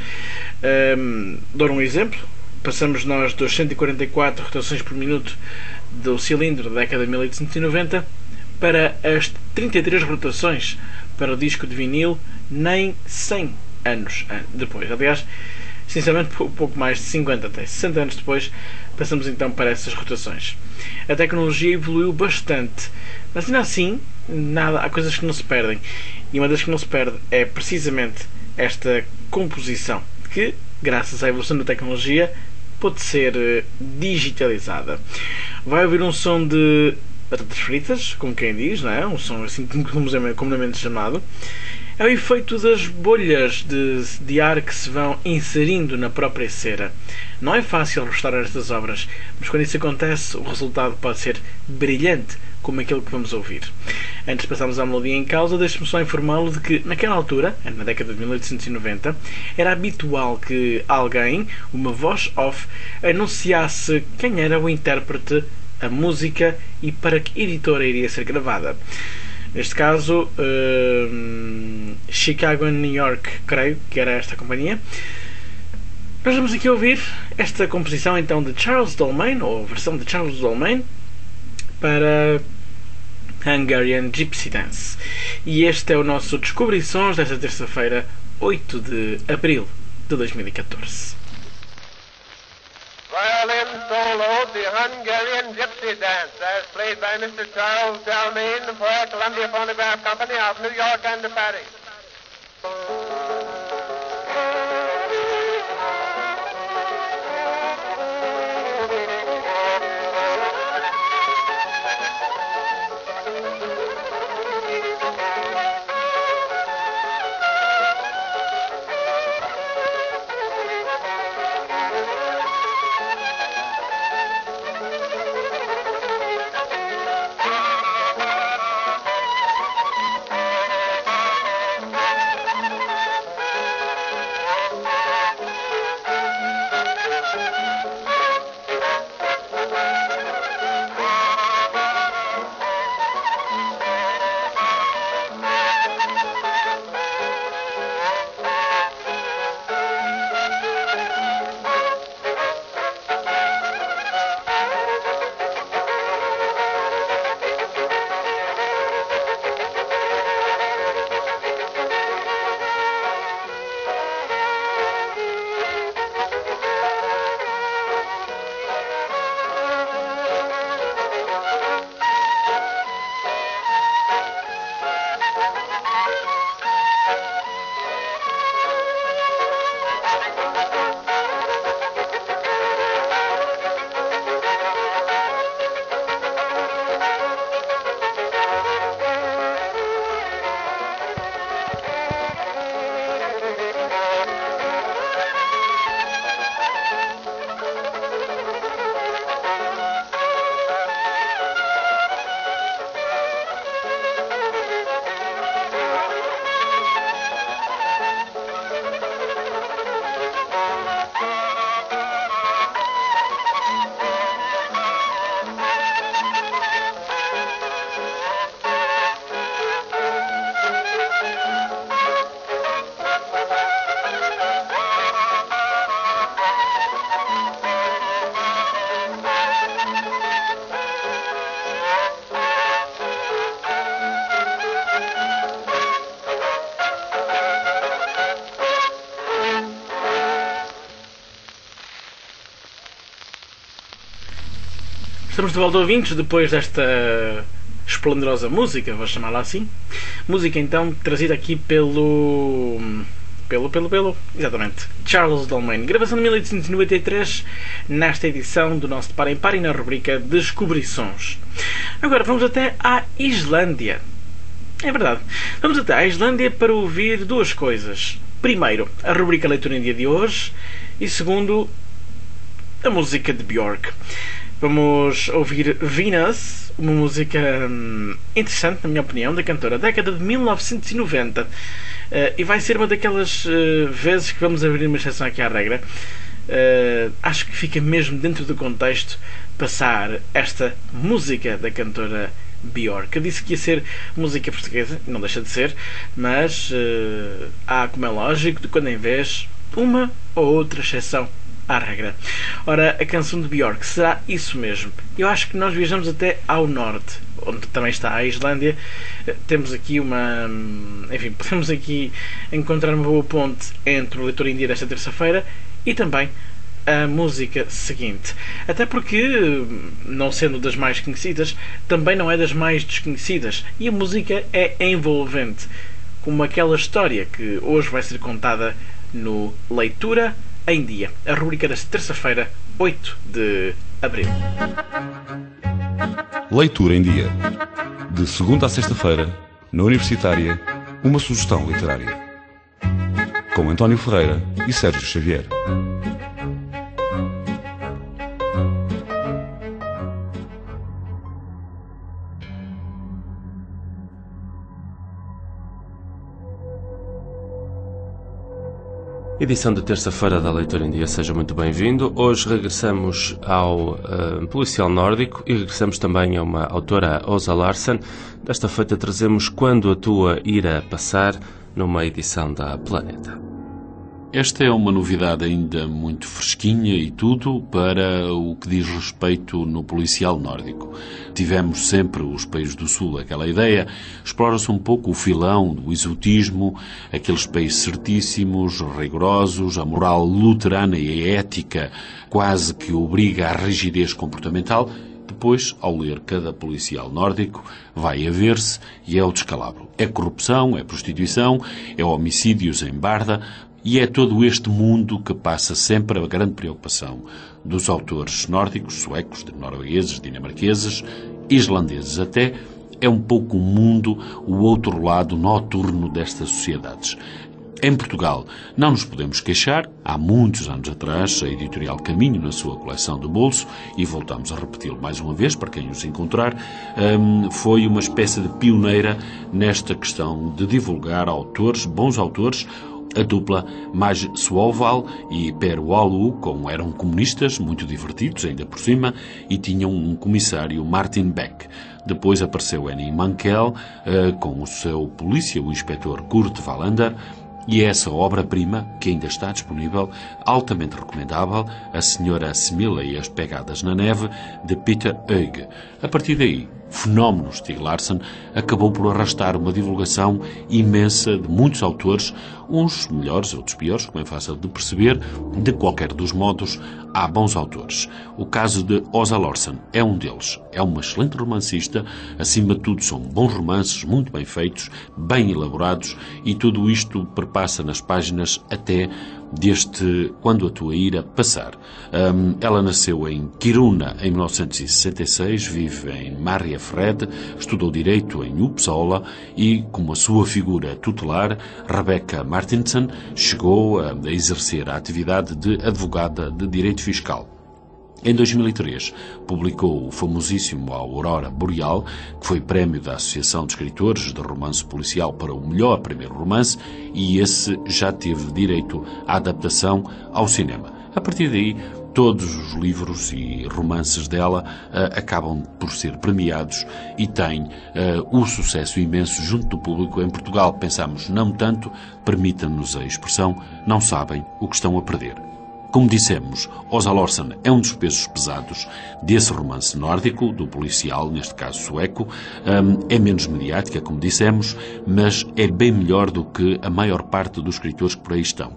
Speaker 1: Um, dou um exemplo. Passamos nós dos cento e quarenta e quatro rotações por minuto do cilindro da década de mil oitocentos e noventa para as trinta e três rotações para o disco de vinil nem cem anos depois. Aliás, sinceramente, pouco mais de cinquenta até sessenta anos depois, passamos então para essas rotações. A tecnologia evoluiu bastante, mas ainda assim, nada, há coisas que não se perdem. E uma das que não se perde é precisamente esta composição, que, graças à evolução da tecnologia, pode ser digitalizada. Vai ouvir um som de batatas fritas, como quem diz, não é? Um som assim comumente chamado. É o efeito das bolhas de, de ar que se vão inserindo na própria cera. Não é fácil restaurar estas obras, mas quando isso acontece, o resultado pode ser brilhante, como aquele que vamos ouvir. Antes de passarmos à melodia em causa, deixe-me só informá-lo de que, naquela altura, na década de mil oitocentos e noventa, era habitual que alguém, uma voz off, anunciasse quem era o intérprete, a música e para que editora iria ser gravada. Neste caso, uh, Chicago e New York, creio que era esta companhia. Nós vamos aqui ouvir esta composição então de Charles Dolmain, ou a versão de Charles Dolmain, para Hungarian Gypsy Dance. E este é o nosso Descobri Sons desta terça-feira, oito de abril de dois mil e catorze.
Speaker 12: Violin solo, the Hungarian Gypsy Dance, as played by Mister Charles Dolmain for Columbia Phonograph Company of New York and Paris.
Speaker 1: Estamos de volta, ouvintes, depois desta esplendorosa música, vou chamá-la assim. Música, então, trazida aqui pelo... Pelo, pelo, pelo... Exatamente. Charles Dolmain. Gravação de mil oitocentos e noventa e três, nesta edição do nosso De Par em Par e na rubrica Descobrições. Agora vamos até à Islândia. É verdade. Vamos até à Islândia para ouvir duas coisas. Primeiro, a rubrica Leitura em Dia de hoje. E segundo, a música de Björk. Vamos ouvir Venus, uma música hum, interessante, na minha opinião, da cantora, década de mil novecentos e noventa. Uh, e vai ser uma daquelas uh, vezes que vamos abrir uma exceção aqui à regra. Uh, acho que fica mesmo dentro do contexto passar esta música da cantora Björk. Eu disse que ia ser música portuguesa, não deixa de ser, mas uh, há, como é lógico, de quando em vez, uma ou outra exceção à regra. Ora, a canção de Björk será isso mesmo. Eu acho que nós viajamos até ao norte, onde também está a Islândia. Temos aqui uma... Enfim, podemos aqui encontrar uma boa ponte entre o Leitor em Dia desta terça-feira e também a música seguinte. Até porque, não sendo das mais conhecidas, também não é das mais desconhecidas. E a música é envolvente, como aquela história que hoje vai ser contada no Leitura em Dia, a rubrica desta terça-feira, oito de abril.
Speaker 13: Leitura em Dia. De segunda a sexta-feira, na Universitária, uma sugestão literária. Com António Ferreira e Sérgio Xavier.
Speaker 14: Edição de terça-feira da Leitura em Dia, seja muito bem-vindo. Hoje regressamos ao uh, policial nórdico e regressamos também a uma autora, Åsa Larsen. Desta feita trazemos Quando a Tua Ira Passar, numa edição da Planeta.
Speaker 15: Esta é uma novidade ainda muito fresquinha e tudo para o que diz respeito no policial nórdico. Tivemos sempre os países do Sul aquela ideia, explora-se um pouco o filão do exotismo, aqueles países certíssimos, rigorosos, a moral luterana e a ética quase que obriga à rigidez comportamental. Depois, ao ler cada policial nórdico, vai a ver-se e é o descalabro. É corrupção, é prostituição, é homicídios em barda. E é todo este mundo que passa sempre a grande preocupação dos autores nórdicos, suecos, noruegueses, dinamarqueses, islandeses até. É um pouco o mundo, o outro lado noturno destas sociedades. Em Portugal, não nos podemos queixar. Há muitos anos atrás, a editorial Caminho, na sua coleção do bolso, e voltamos a repeti-lo mais uma vez, para quem os encontrar, um, foi uma espécie de pioneira nesta questão de divulgar autores, bons autores. A dupla Maj Svovál e Per Walu, como eram comunistas, muito divertidos ainda por cima, e tinham um comissário, Martin Beck. Depois apareceu Henning Mankell, uh, com o seu polícia, o inspetor Kurt Wallander, e essa obra-prima, que ainda está disponível, altamente recomendável, A Senhora Smilla e as Pegadas na Neve, de Peter Oeg. A partir daí, fenómeno Stieg Larsson acabou por arrastar uma divulgação imensa de muitos autores, uns melhores, outros piores, como é fácil de perceber. De qualquer dos modos, há bons autores. O caso de Åsa Larsen é um deles. É uma excelente romancista, acima de tudo são bons romances, muito bem feitos, bem elaborados, e tudo isto perpassa nas páginas até deste Quando a Tua Ira Passar. Um, ela nasceu em Kiruna em mil novecentos e sessenta e seis, vive em Mariefred, estudou Direito em Uppsala e, como a sua figura tutelar, Rebecca Martinson, chegou a exercer a atividade de advogada de Direito Fiscal. Em dois mil e três, publicou o famosíssimo Aurora Boreal, que foi prémio da Associação de Escritores de Romance Policial para o melhor primeiro romance, e esse já teve direito à adaptação ao cinema. A partir daí, todos os livros e romances dela uh, acabam por ser premiados e têm uh, o sucesso imenso junto do público. Em Portugal, pensamos não tanto, permita-nos a expressão, não sabem o que estão a perder. Como dissemos, Åsa Larsson é um dos pesos pesados desse romance nórdico, do policial, neste caso sueco. É menos mediática, como dissemos, mas é bem melhor do que a maior parte dos escritores que por aí estão.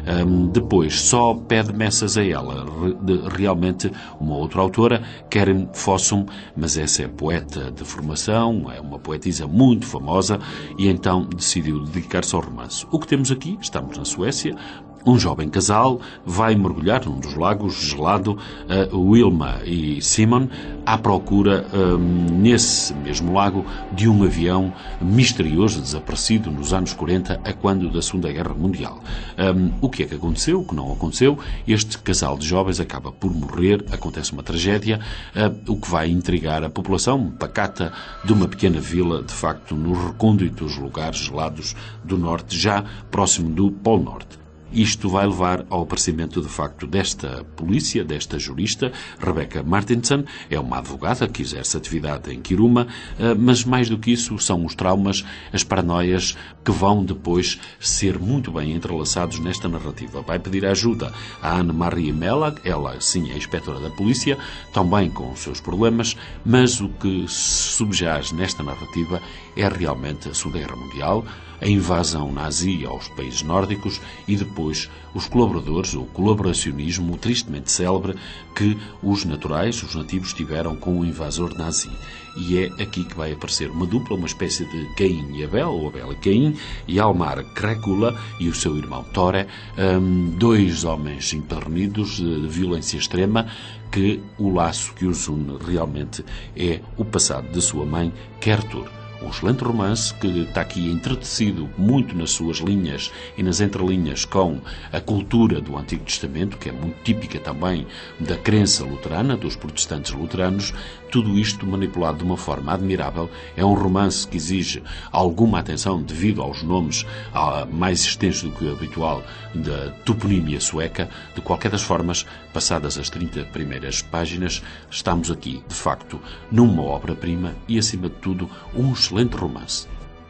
Speaker 15: Depois, só pede messas a ela, realmente uma outra autora, Karin Fossum, mas essa é poeta de formação, é uma poetisa muito famosa e então decidiu dedicar-se ao romance. O que temos aqui, estamos na Suécia, um jovem casal vai mergulhar num dos lagos gelado, uh, Wilma e Simon, à procura, um, nesse mesmo lago, de um avião misterioso desaparecido nos anos quarenta, a quando da Segunda Guerra Mundial. Um, o que é que aconteceu? O que não aconteceu? Este casal de jovens acaba por morrer, acontece uma tragédia, uh, o que vai intrigar a população pacata de uma pequena vila, de facto, nos recônditos lugares gelados do norte, já próximo do Polo Norte. Isto vai levar ao aparecimento, de facto, desta polícia, desta jurista, Rebecca Martinson. É uma advogada que exerce atividade em Kiruna, mas mais do que isso são os traumas, as paranoias que vão depois ser muito bem entrelaçados nesta narrativa. Vai pedir ajuda a Anne-Marie Mellag, ela sim é inspetora da polícia, também com os seus problemas, mas o que subjaz nesta narrativa é realmente a Segunda Guerra Mundial, a invasão nazi aos países nórdicos e depois os colaboradores, o colaboracionismo tristemente célebre que os naturais, os nativos, tiveram com o invasor nazi. E é aqui que vai aparecer uma dupla, uma espécie de Caim e Abel, ou Abel e Caim, e Almar Krekula e o seu irmão Tore, um, dois homens empedernidos de violência extrema, que o laço que os une realmente é o passado de sua mãe, Kertur. Um excelente romance que está aqui entretecido muito nas suas linhas e nas entrelinhas com a cultura do Antigo Testamento, que é muito típica também da crença luterana, dos protestantes luteranos. Tudo isto manipulado de uma forma admirável. É um romance que exige alguma atenção devido aos nomes mais extensos do que o habitual da toponímia sueca. De qualquer das formas, passadas as trinta primeiras páginas, estamos aqui, de facto, numa obra-prima e, acima de tudo, um excelente romance.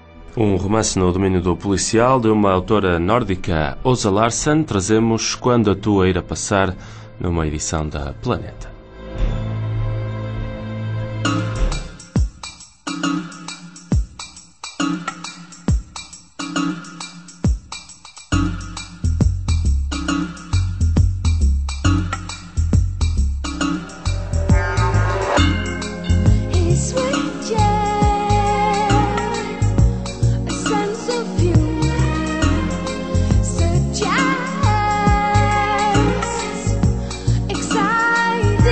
Speaker 14: Um romance no domínio do policial de uma autora nórdica, Åsa Larsson. Trazemos Quando a Tua Irá Passar, numa edição da Planeta.
Speaker 3: Excited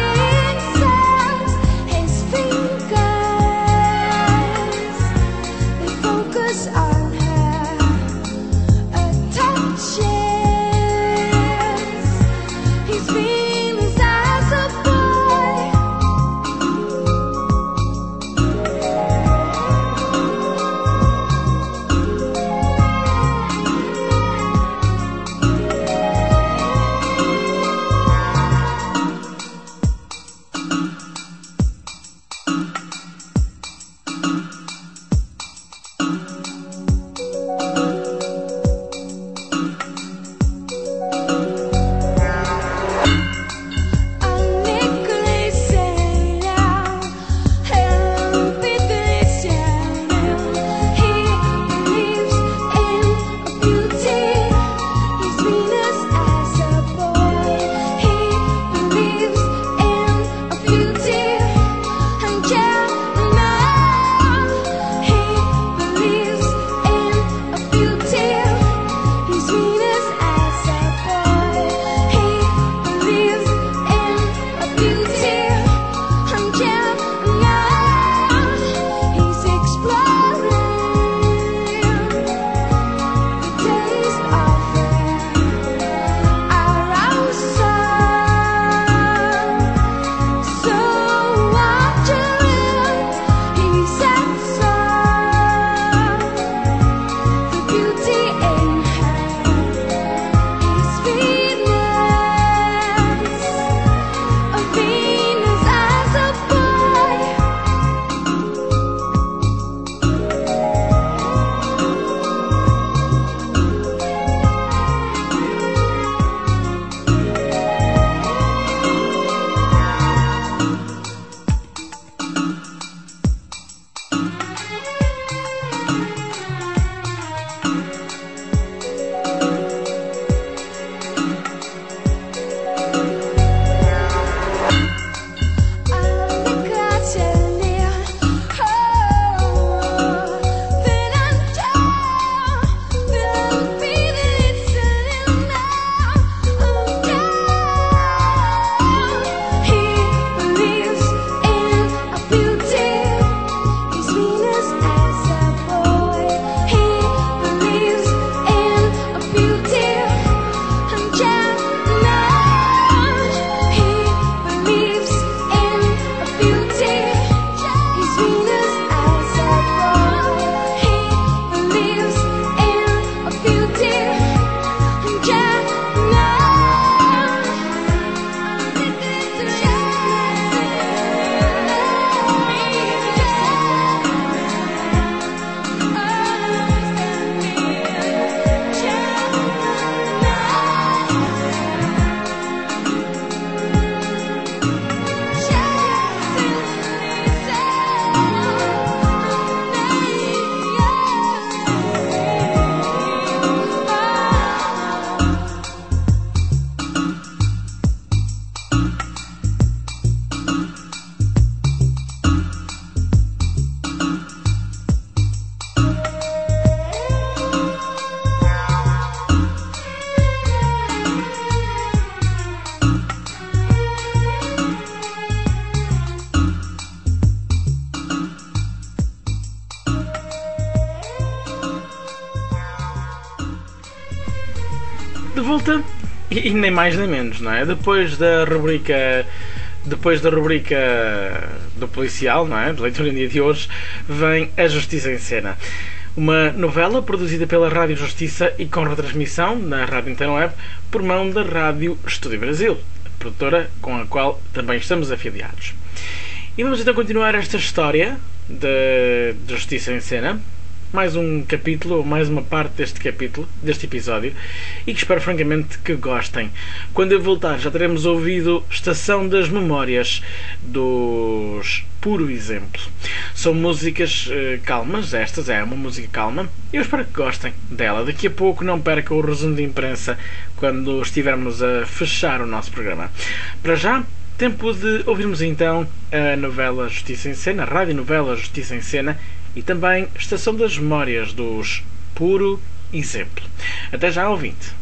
Speaker 1: volta e, e nem mais nem menos, não é? Depois da rubrica depois da rubrica do policial, não é? De leitura em dia de hoje, vem A Justiça em Cena. Uma novela produzida pela Rádio Justiça e com retransmissão na Rádio Antena Web por mão da Rádio Estúdio Brasil, a produtora com a qual também estamos afiliados. E vamos então continuar esta história de Justiça em Cena. Mais um capítulo, ou mais uma parte deste capítulo, deste episódio, e que espero francamente que gostem. Quando eu voltar já teremos ouvido Estação das Memórias dos Puro Exemplo. São músicas eh, calmas, estas é uma música calma, e eu espero que gostem dela. Daqui a pouco não percam o resumo de imprensa quando estivermos a fechar o nosso programa. Para já, tempo de ouvirmos então a novela Justiça em Cena, a rádio novela Justiça em Cena, e também Estação das Memórias dos Puro Exemplo. Até já, ouvinte.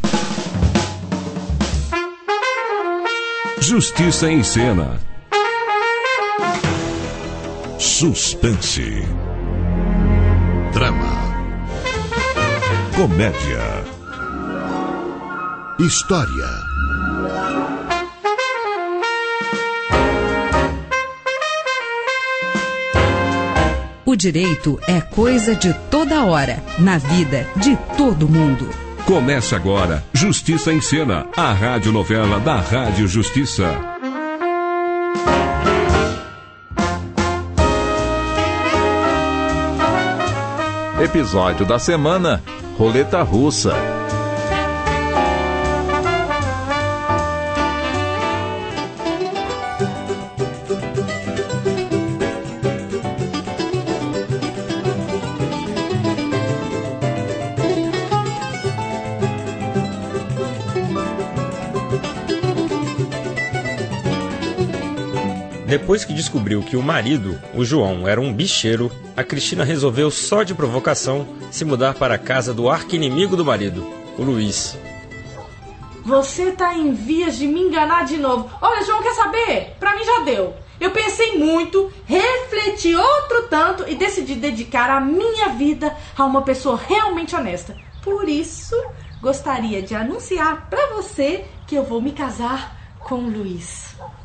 Speaker 16: Justiça em Cena. Suspense. Drama. Comédia. História.
Speaker 17: O direito é coisa de toda hora, na vida de todo mundo.
Speaker 16: Começa agora Justiça em Cena, a radionovela da Rádio Justiça.
Speaker 18: Episódio da semana: Roleta Russa.
Speaker 19: Depois que descobriu que o marido, o João, era um bicheiro, a Cristina resolveu, só de provocação, se mudar para a casa do arqui-inimigo do marido, o Luiz.
Speaker 20: Você tá em vias de me enganar de novo. Olha, João, quer saber? Pra mim já deu. Eu pensei muito, refleti outro tanto e decidi dedicar a minha vida a uma pessoa realmente honesta. Por isso, gostaria de anunciar pra você que eu vou me casar com o Luiz.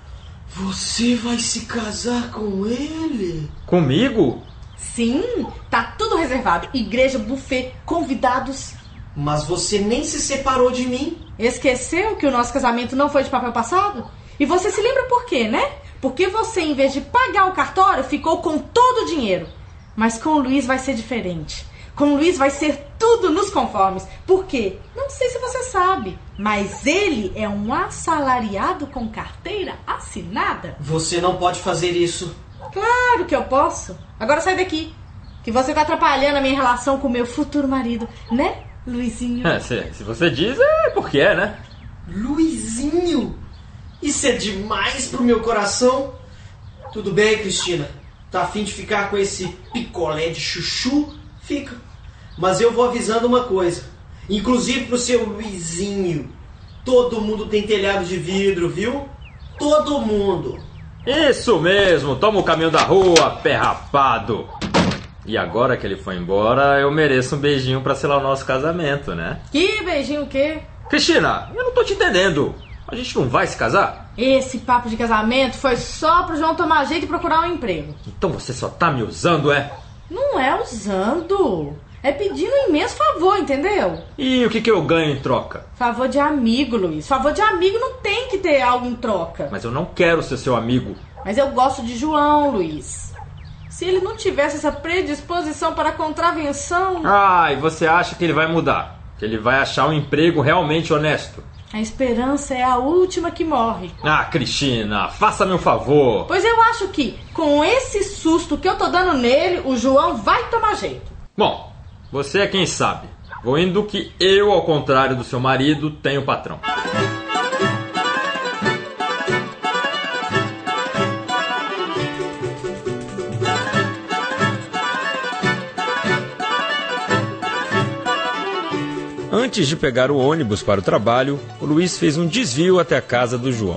Speaker 2: Você vai se casar com ele?
Speaker 19: Comigo?
Speaker 20: Sim, tá tudo reservado. Igreja, buffet, convidados.
Speaker 2: Mas você nem se separou de mim.
Speaker 20: Esqueceu que o nosso casamento não foi de papel passado? E você se lembra por quê, né? Porque você, em vez de pagar o cartório, ficou com todo o dinheiro. Mas com o Luiz vai ser diferente. Com o Luiz vai ser tudo nos conformes. Por quê? Não sei se você sabe, mas ele é um assalariado com carteira assinada.
Speaker 2: Você não pode fazer isso.
Speaker 20: Claro que eu posso. Agora sai daqui, que você tá atrapalhando a minha relação com o meu futuro marido, né, Luizinho?
Speaker 19: É, se, se você diz, é porque é, né?
Speaker 2: Luizinho? Isso é demais pro meu coração. Tudo bem, Cristina. Tá afim de ficar com esse picolé de chuchu? Fica. Mas eu vou avisando uma coisa. Inclusive pro seu Luizinho. Todo mundo tem telhado de vidro, viu? Todo mundo.
Speaker 19: Isso mesmo. Toma o caminho da rua, pé rapado. E agora que ele foi embora, eu mereço um beijinho pra selar o nosso casamento, né?
Speaker 20: Que beijinho o quê?
Speaker 19: Cristina, eu não tô te entendendo. A gente não vai se casar?
Speaker 20: Esse papo de casamento foi só pro João tomar jeito e procurar um emprego.
Speaker 19: Então você só tá me usando, é?
Speaker 20: Não é usando. É pedindo um imenso favor, entendeu?
Speaker 19: E o que, que eu ganho em troca?
Speaker 20: Favor de amigo, Luiz. Favor de amigo não tem que ter algo em troca.
Speaker 19: Mas eu não quero ser seu amigo.
Speaker 20: Mas eu gosto de João, Luiz. Se ele não tivesse essa predisposição para a contravenção...
Speaker 19: Ah, e você acha que ele vai mudar? Que ele vai achar um emprego realmente honesto?
Speaker 20: A esperança é a última que morre.
Speaker 19: Ah, Cristina, faça-me um favor.
Speaker 20: Pois eu acho que, com esse susto que eu tô dando nele, o João vai tomar jeito.
Speaker 19: Bom, você é quem sabe. Vou indo que eu, ao contrário do seu marido, tenho patrão. Antes de pegar o ônibus para o trabalho, o Luiz fez um desvio até a casa do João.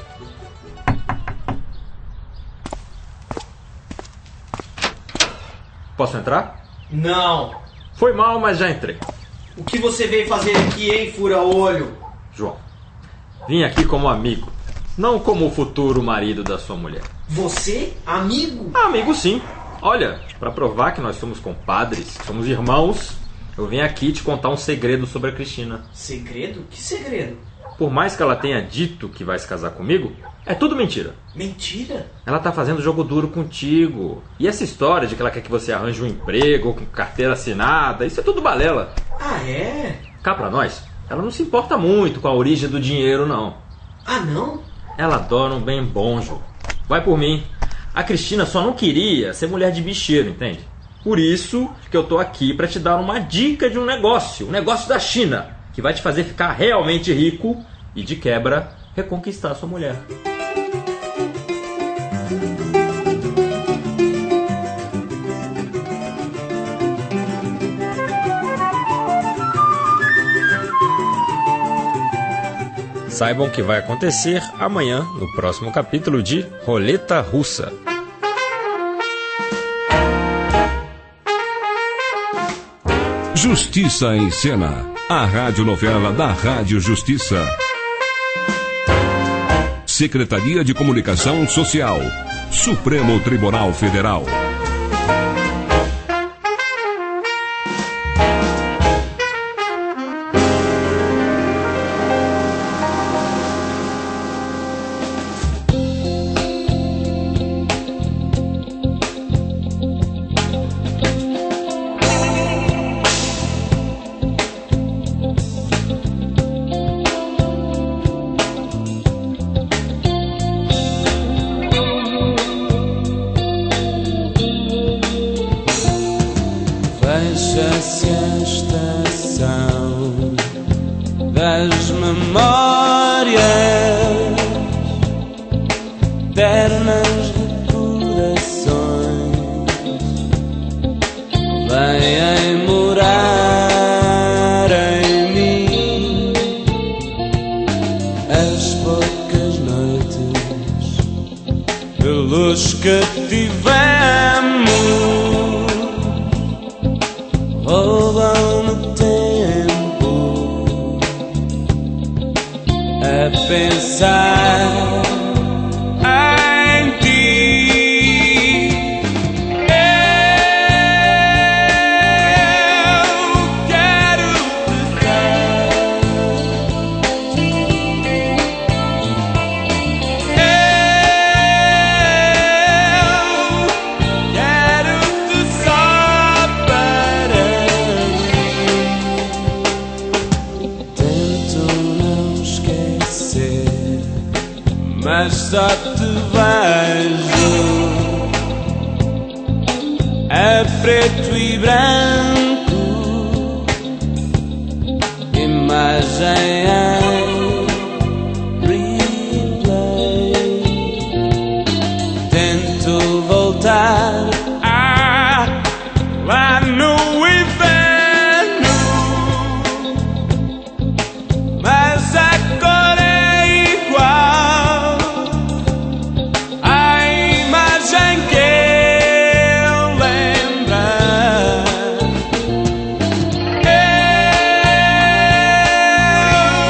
Speaker 19: Posso entrar?
Speaker 2: Não.
Speaker 19: Foi mal, mas já entrei.
Speaker 2: O que você veio fazer aqui, hein, fura-olho?
Speaker 19: João, vim aqui como amigo, não como o futuro marido da sua mulher.
Speaker 2: Você? Amigo?
Speaker 19: Amigo sim. Olha, para provar que nós somos compadres, somos irmãos, eu vim aqui te contar um segredo sobre a Cristina.
Speaker 2: Segredo? Que segredo?
Speaker 19: Por mais que ela tenha dito que vai se casar comigo, é tudo mentira.
Speaker 2: Mentira?
Speaker 19: Ela tá fazendo jogo duro contigo. E essa história de que ela quer que você arranje um emprego com carteira assinada, isso é tudo balela.
Speaker 2: Ah, é?
Speaker 19: Cá pra nós, ela não se importa muito com a origem do dinheiro, não.
Speaker 2: Ah, não?
Speaker 19: Ela adora um bem bom, Ju. Vai por mim. A Cristina só não queria ser mulher de bicheiro, entende? Por isso que eu tô aqui pra te dar uma dica de um negócio. Um negócio da China, que vai te fazer ficar realmente rico e, de quebra, reconquistar sua mulher. Saibam o que vai acontecer amanhã no próximo capítulo de Roleta Russa.
Speaker 16: Justiça em Cena, a radionovela da Rádio Justiça. Secretaria de Comunicação Social, Supremo Tribunal Federal.
Speaker 6: Fecha-se a estação das memórias, ternas recordações, vêm morar em mim as poucas noites de luz que tivemos. Roubam-me tempo a pensar em ti. Eu quero te dar, eu quero-te só para mas só te vejo a preto e branco, imagem em replay. Tento voltar a lá no inverno, mas a cor é igual. Eu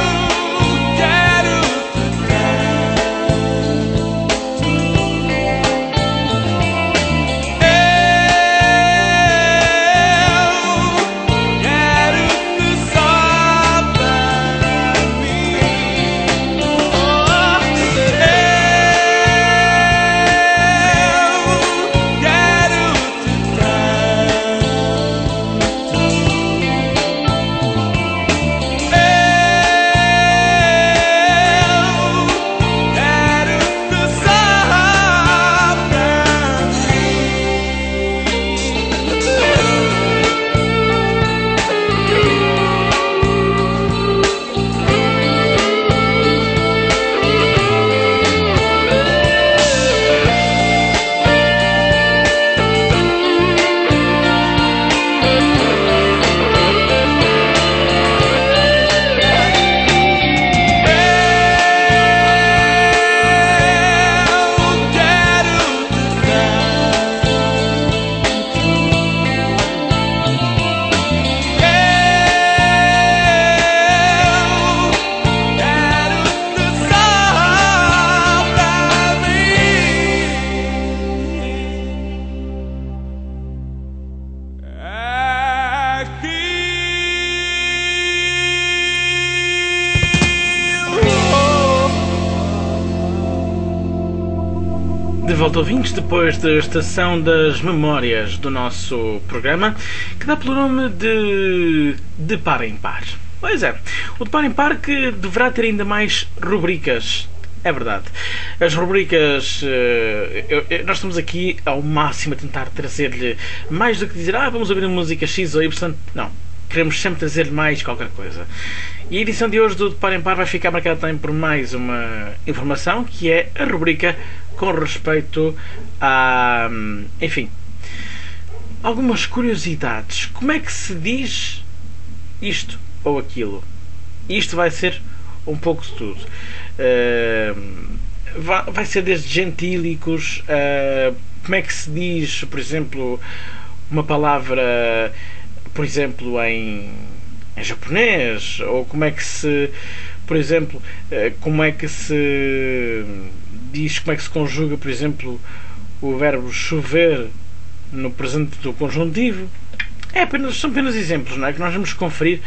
Speaker 1: volta, ouvintes, depois da Estação das Memórias do nosso programa, que dá pelo nome de De Par em Par. Pois é, o De Par em Par que deverá ter ainda mais rubricas. É verdade. As rubricas, eu, eu, nós estamos aqui ao máximo a tentar trazer-lhe mais do que dizer, ah, vamos ouvir a música X ou Y. Não. Queremos sempre trazer mais qualquer coisa. E a edição de hoje do De Par em Par vai ficar marcada também por mais uma informação, que é a rubrica com respeito a... enfim, algumas curiosidades. Como é que se diz isto ou aquilo? Isto vai ser um pouco de tudo. Uh, vai, vai ser desde gentílicos, uh, como é que se diz, por exemplo, uma palavra... por exemplo, em, em japonês, ou como é que se, por exemplo, como é que se diz, como é que se conjuga, por exemplo, o verbo chover no presente do conjuntivo. É apenas, são apenas exemplos, não é? Que nós vamos conferir,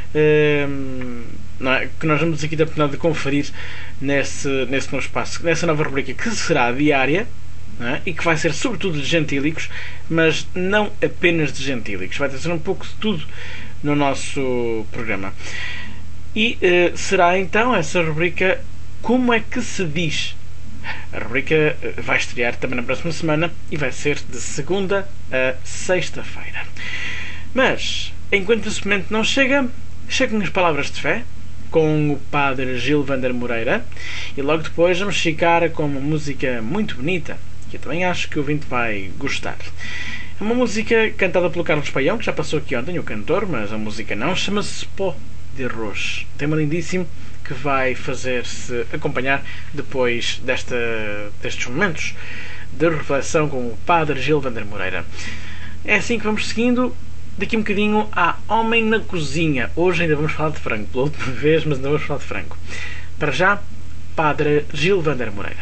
Speaker 1: não é? Que nós vamos aqui da oportunidade de conferir nesse, nesse novo espaço, nessa nova rubrica que será diária. Não é? E que vai ser sobretudo de gentílicos, mas não apenas de gentílicos, vai ter um pouco de tudo no nosso programa. E uh, será então essa rubrica Como é que se diz? A rubrica vai estrear também na próxima semana e vai ser de segunda a sexta-feira. Mas, enquanto esse momento não chega, chegam as palavras de fé com o padre Gil Vander Moreira, e logo depois vamos ficar com uma música muito bonita, que eu também acho que o ouvinte vai gostar. É uma música cantada pelo Carlos Paião, que já passou aqui ontem, o cantor, mas a música não, chama-se Pó de Arroz. Tema lindíssimo que vai fazer-se acompanhar depois desta, destes momentos de reflexão com o padre Gil Vander Moreira. É assim que vamos seguindo. Daqui um bocadinho há Homem na Cozinha. Hoje ainda vamos falar de frango, pela última vez, mas ainda vamos falar de frango. Para já, padre Gil Vander Moreira.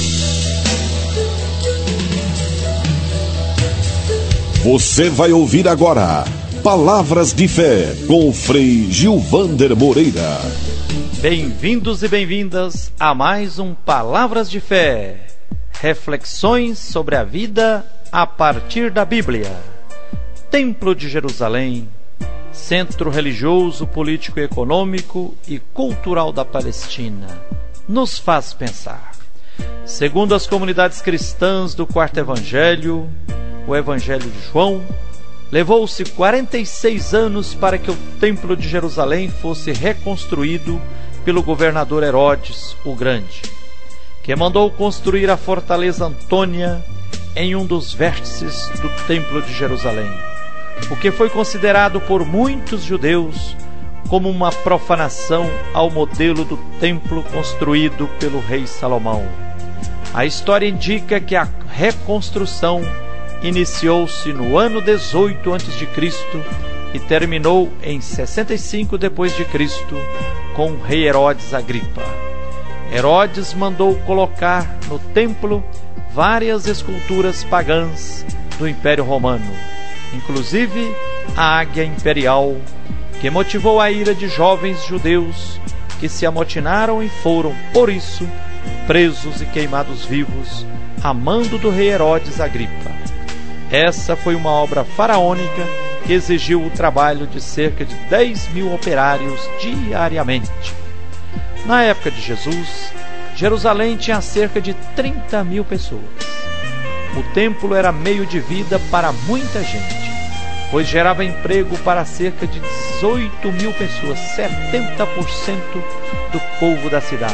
Speaker 7: Você vai ouvir agora Palavras de Fé com o Frei Gil Vander Moreira.
Speaker 8: Bem-vindos e bem-vindas a mais um Palavras de Fé. Reflexões sobre a vida a partir da Bíblia. Templo de Jerusalém, centro religioso, político, econômico e cultural da Palestina, nos faz pensar. Segundo as comunidades cristãs do Quarto Evangelho, o Evangelho de João, levou-se quarenta e seis anos para que o Templo de Jerusalém fosse reconstruído pelo governador Herodes o Grande, que mandou construir a fortaleza Antônia em um dos vértices do Templo de Jerusalém, o que foi considerado por muitos judeus como uma profanação ao modelo do templo construído pelo rei Salomão. A história indica que a reconstrução iniciou-se no ano dezoito antes de Cristo e terminou em sessenta e cinco depois de Cristo com o rei Herodes Agripa. Herodes mandou colocar no templo várias esculturas pagãs do Império Romano, inclusive a águia imperial, que motivou a ira de jovens judeus que se amotinaram e foram, por isso, presos e queimados vivos a mando do rei Herodes Agripa. Essa foi uma obra faraônica que exigiu o trabalho de cerca de dez mil operários diariamente. Na época de Jesus, Jerusalém tinha cerca de trinta mil pessoas. O templo era meio de vida para muita gente, pois gerava emprego para cerca de dezoito mil pessoas, setenta por cento do povo da cidade.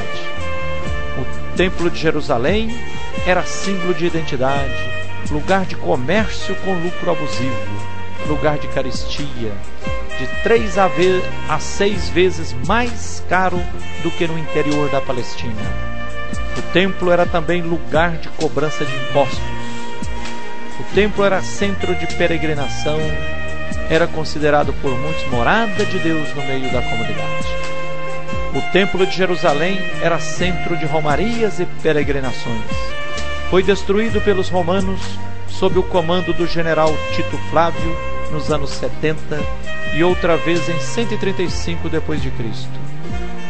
Speaker 8: O Templo de Jerusalém era símbolo de identidade, lugar de comércio com lucro abusivo, lugar de carestia, de três a seis vezes mais caro do que no interior da Palestina. O templo era também lugar de cobrança de impostos. O templo era centro de peregrinação, era considerado por muitos morada de Deus no meio da comunidade. O Templo de Jerusalém era centro de romarias e peregrinações. Foi destruído pelos romanos sob o comando do general Tito Flávio nos anos setenta e outra vez em cento e trinta e cinco depois de Cristo.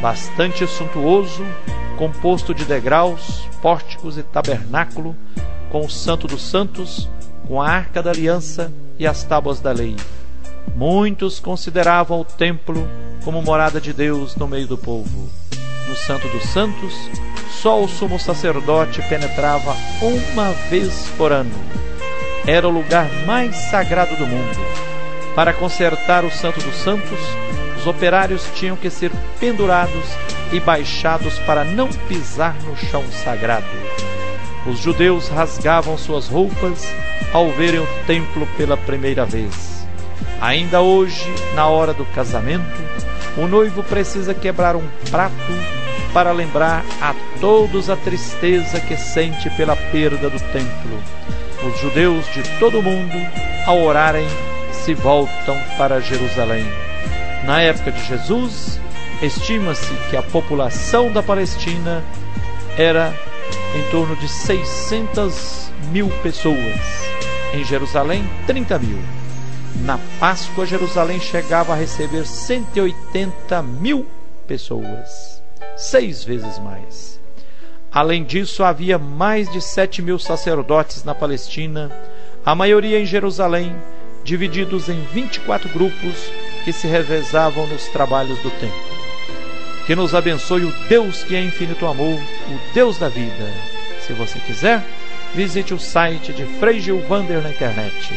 Speaker 8: Bastante suntuoso, composto de degraus, pórticos e tabernáculo, com o Santo dos Santos, com a Arca da Aliança e as tábuas da lei. Muitos consideravam o templo como morada de Deus no meio do povo. No Santo dos Santos, só o sumo sacerdote penetrava uma vez por ano. Era o lugar mais sagrado do mundo. Para consertar o Santo dos Santos, os operários tinham que ser pendurados e baixados para não pisar no chão sagrado. Os judeus rasgavam suas roupas ao verem o templo pela primeira vez. Ainda hoje, na hora do casamento, o noivo precisa quebrar um prato para lembrar a todos a tristeza que sente pela perda do templo. Os judeus de todo o mundo, ao orarem, se voltam para Jerusalém. Na época de Jesus, estima-se que a população da Palestina era em torno de seiscentas mil pessoas. Em Jerusalém, trinta mil. Na Páscoa, Jerusalém chegava a receber cento e oitenta mil pessoas, seis vezes mais. Além disso, havia mais de sete mil sacerdotes na Palestina, a maioria em Jerusalém, divididos em vinte e quatro grupos que se revezavam nos trabalhos do templo. Que nos abençoe o Deus que é infinito amor, o Deus da vida. Se você quiser, visite o site de Frei Gilvander na internet,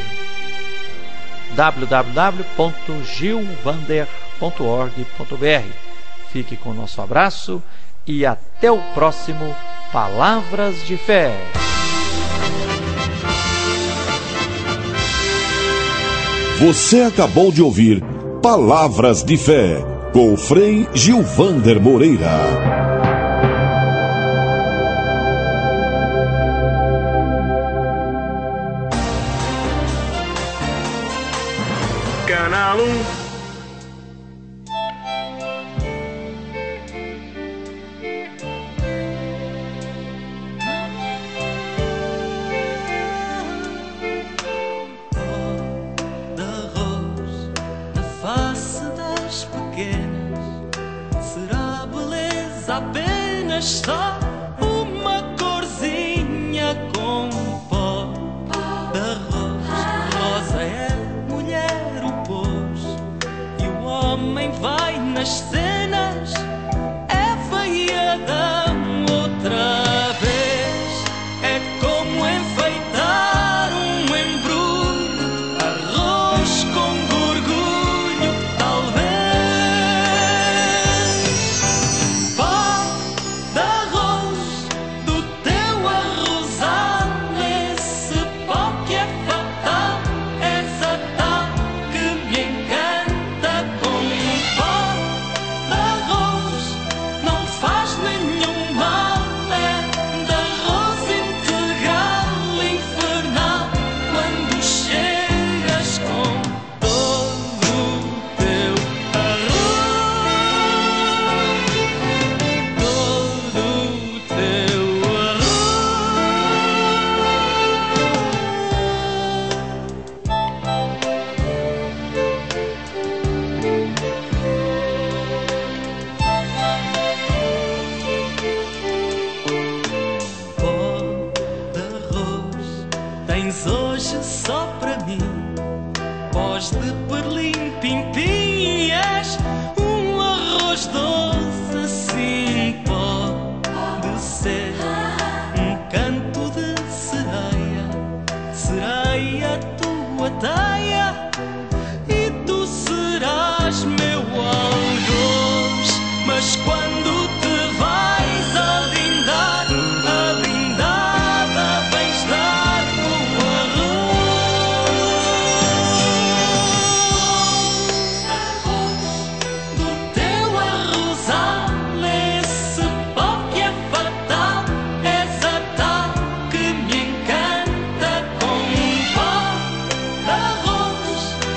Speaker 8: w w w ponto gilvander ponto org ponto b r. Fique com o nosso abraço e até o próximo Palavras de Fé.
Speaker 7: Você acabou de ouvir Palavras de Fé com o Frei Gilvander Moreira.
Speaker 1: Canal um.
Speaker 6: Apenas só uma corzinha com pó de arroz. Rosa é mulher o pôs e o homem vai nas cenas. É feia Adão outra vez. É como enfeitar um embrulho, arroz com gorgulho, talvez. Tens hoje só para mim pós de perlim, pimpim, és um arroz doce assim pode ser um canto de sereia, sereia tua teia e tu serás meu algoz. Mas quando te vais alindar, alindada vais dar o arroz do teu arrozal, esse pó que é fatal, essa tal que me encanta com um pó de arroz.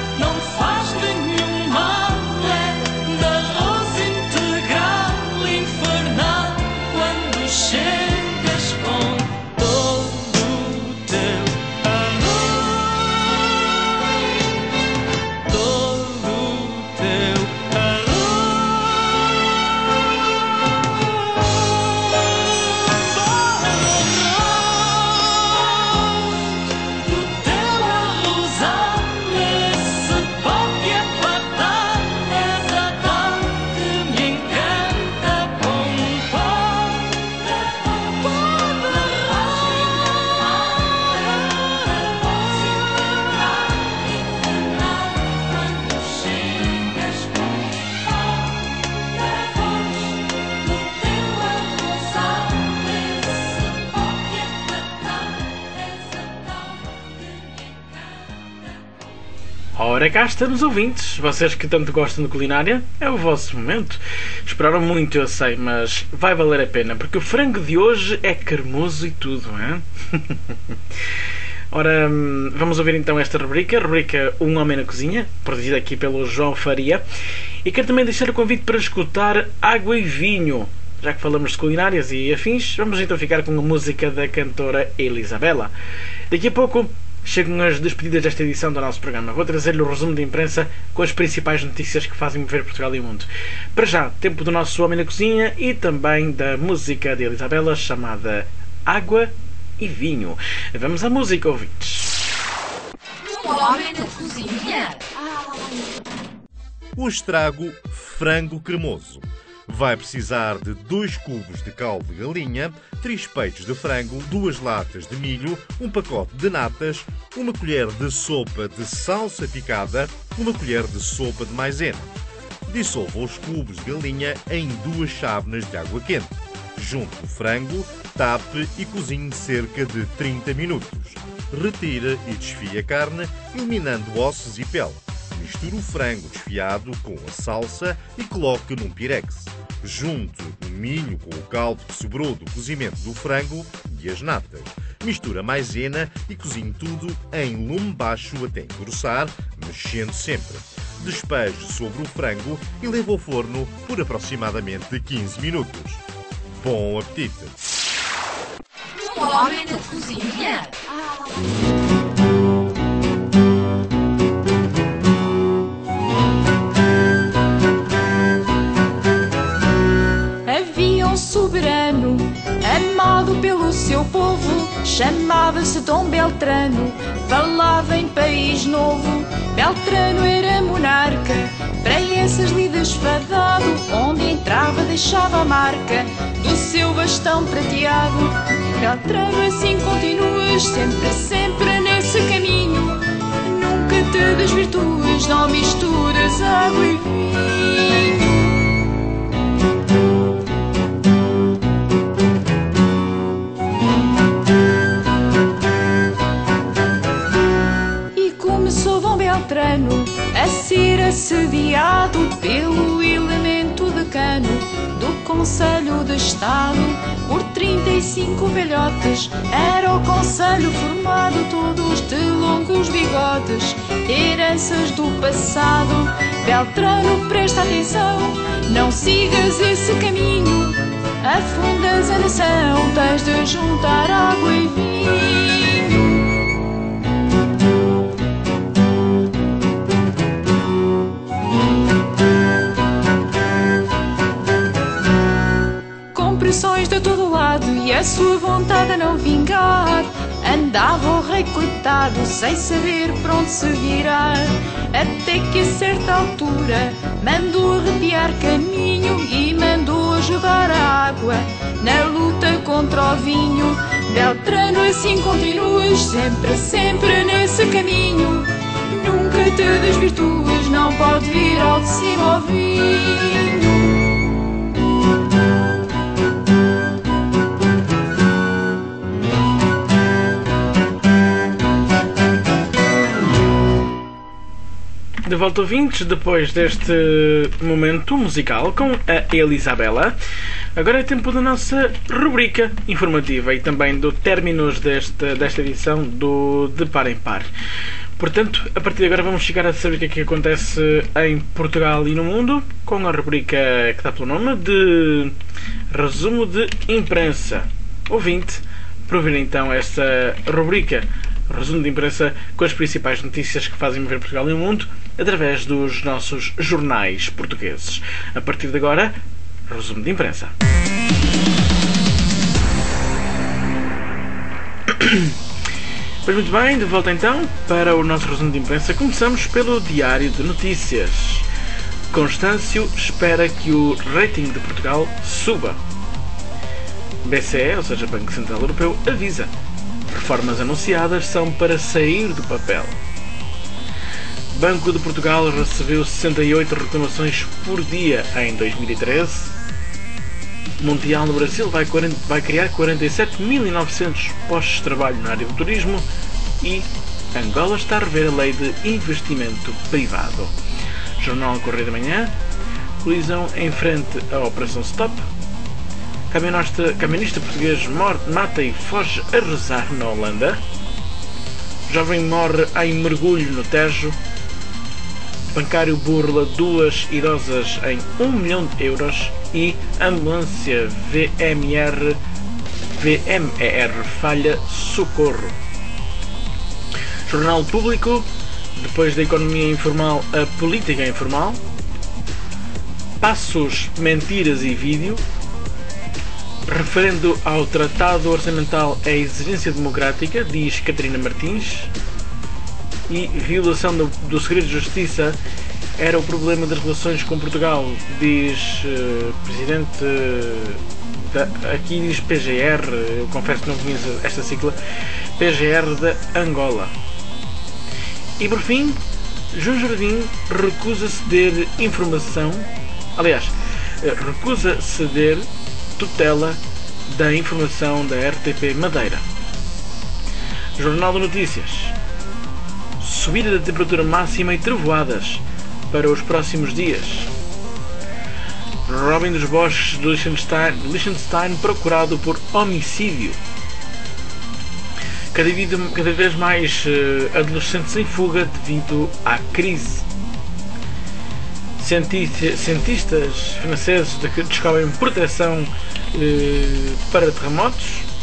Speaker 1: Ora, cá estamos, ouvintes. Vocês que tanto gostam de culinária, é o vosso momento. Esperaram muito, eu sei, mas vai valer a pena, porque o frango de hoje é cremoso e tudo, hein? Ora, vamos ouvir então esta rubrica, a rubrica Um Homem na Cozinha, produzida aqui pelo João Faria. E quero também deixar o convite para escutar Água e Vinho. Já que falamos de culinárias e afins, vamos então ficar com a música da cantora Elisabela. Daqui a pouco chegam as despedidas desta edição do nosso programa. Vou trazer-lhe o resumo de imprensa com as principais notícias que fazem mover Portugal e o mundo. Para já, tempo do nosso Homem na Cozinha e também da música de Elisabela chamada Água e Vinho. Vamos à música, ouvintes.
Speaker 3: Um Homem na Cozinha.
Speaker 21: O estrago frango cremoso. Vai precisar de dois cubos de caldo de galinha, três peitos de frango, duas latas de milho, um pacote de natas, uma colher de sopa de salsa picada, uma colher de sopa de maisena. Dissolva os cubos de galinha em duas chávenas de água quente. Junte o frango, tape e cozinhe cerca de trinta minutos. Retire e desfie a carne, eliminando ossos e pele. Misture o frango desfiado com a salsa e coloque num pirex. Junte o milho com o caldo que sobrou do cozimento do frango e as natas. Misture a maisena e cozinhe tudo em lume baixo até engrossar, mexendo sempre. Despeje sobre o frango e leve ao forno por aproximadamente quinze minutos. Bom apetite!
Speaker 3: Um Homem na Cozinha.
Speaker 9: Soberano, amado pelo seu povo, chamava-se Dom Beltrano, falava em país novo. Beltrano era monarca, para essas lidas fadado, onde entrava deixava a marca do seu bastão prateado. Beltrano, assim continuas, sempre, sempre nesse caminho, nunca te desvirtuas, não misturas água e vinho. Beltrano a ser assediado pelo elemento decano do Conselho de Estado por trinta e cinco velhotes. Era o conselho formado todos de longos bigodes, heranças do passado. Beltrano, presta atenção, não sigas esse caminho, afundas a nação, tens de juntar água e vinho. Pressões de todo lado e a sua vontade a não vingar, andava o rei coitado sem saber para onde se virar, até que a certa altura mandou arrepiar caminho e mandou ajudar a água na luta contra o vinho. Beltrano, assim continuas, sempre, sempre nesse caminho, nunca te desvirtuas, não pode vir ao de cima ao vinho.
Speaker 1: De volta, ouvintes, depois deste momento musical com a Elisabela. Agora é tempo da nossa rubrica informativa e também do términos desta, desta edição do De Par em Par. Portanto, a partir de agora vamos chegar a saber o que é que acontece em Portugal e no mundo com a rubrica que dá pelo nome de Resumo de Imprensa. Ouvinte, para ouvir então esta rubrica Resumo de Imprensa com as principais notícias que fazem mover Portugal e o mundo através dos nossos jornais portugueses. A partir de agora, Resumo de Imprensa. Pois muito bem, de volta então para o nosso resumo de imprensa. Começamos pelo Diário de Notícias. Constâncio espera que o rating de Portugal suba. B C E, ou seja, Banco Central Europeu, avisa: reformas anunciadas são para sair do papel. Banco de Portugal recebeu sessenta e oito reclamações por dia em dois mil e treze. Mundial no Brasil vai, quarenta, vai criar quarenta e sete mil e novecentos postos de trabalho na área do turismo. E Angola está a rever a lei de investimento privado. Jornal Correio da Manhã. Colisão em frente à Operação Stop. Camionista, camionista português morre, mata e foge a rezar na Holanda. Jovem morre em mergulho no Tejo. Bancário burla duas idosas em um milhão de euros. E ambulância V M R, V M E R falha socorro. Jornal Público. Depois da economia informal, a política informal. Passos, mentiras e vídeo. Referendo ao Tratado Orçamental é exigência democrática, diz Catarina Martins. E violação do, do segredo de justiça era o problema das relações com Portugal, diz uh, Presidente. Uh, da, aqui diz P G R, eu confesso que não conheço esta sigla. P G R da Angola. E por fim, João Jardim recusa ceder informação. Aliás, recusa ceder tutela da informação da R T P Madeira. Jornal de Notícias. Subida da temperatura máxima e trovoadas para os próximos dias. Robin dos Bosques de Liechtenstein, Liechtenstein procurado por homicídio. Cada, vida, cada vez mais uh, adolescentes em fuga devido à crise. Cientista, cientistas franceses descobrem proteção uh, para terremotos.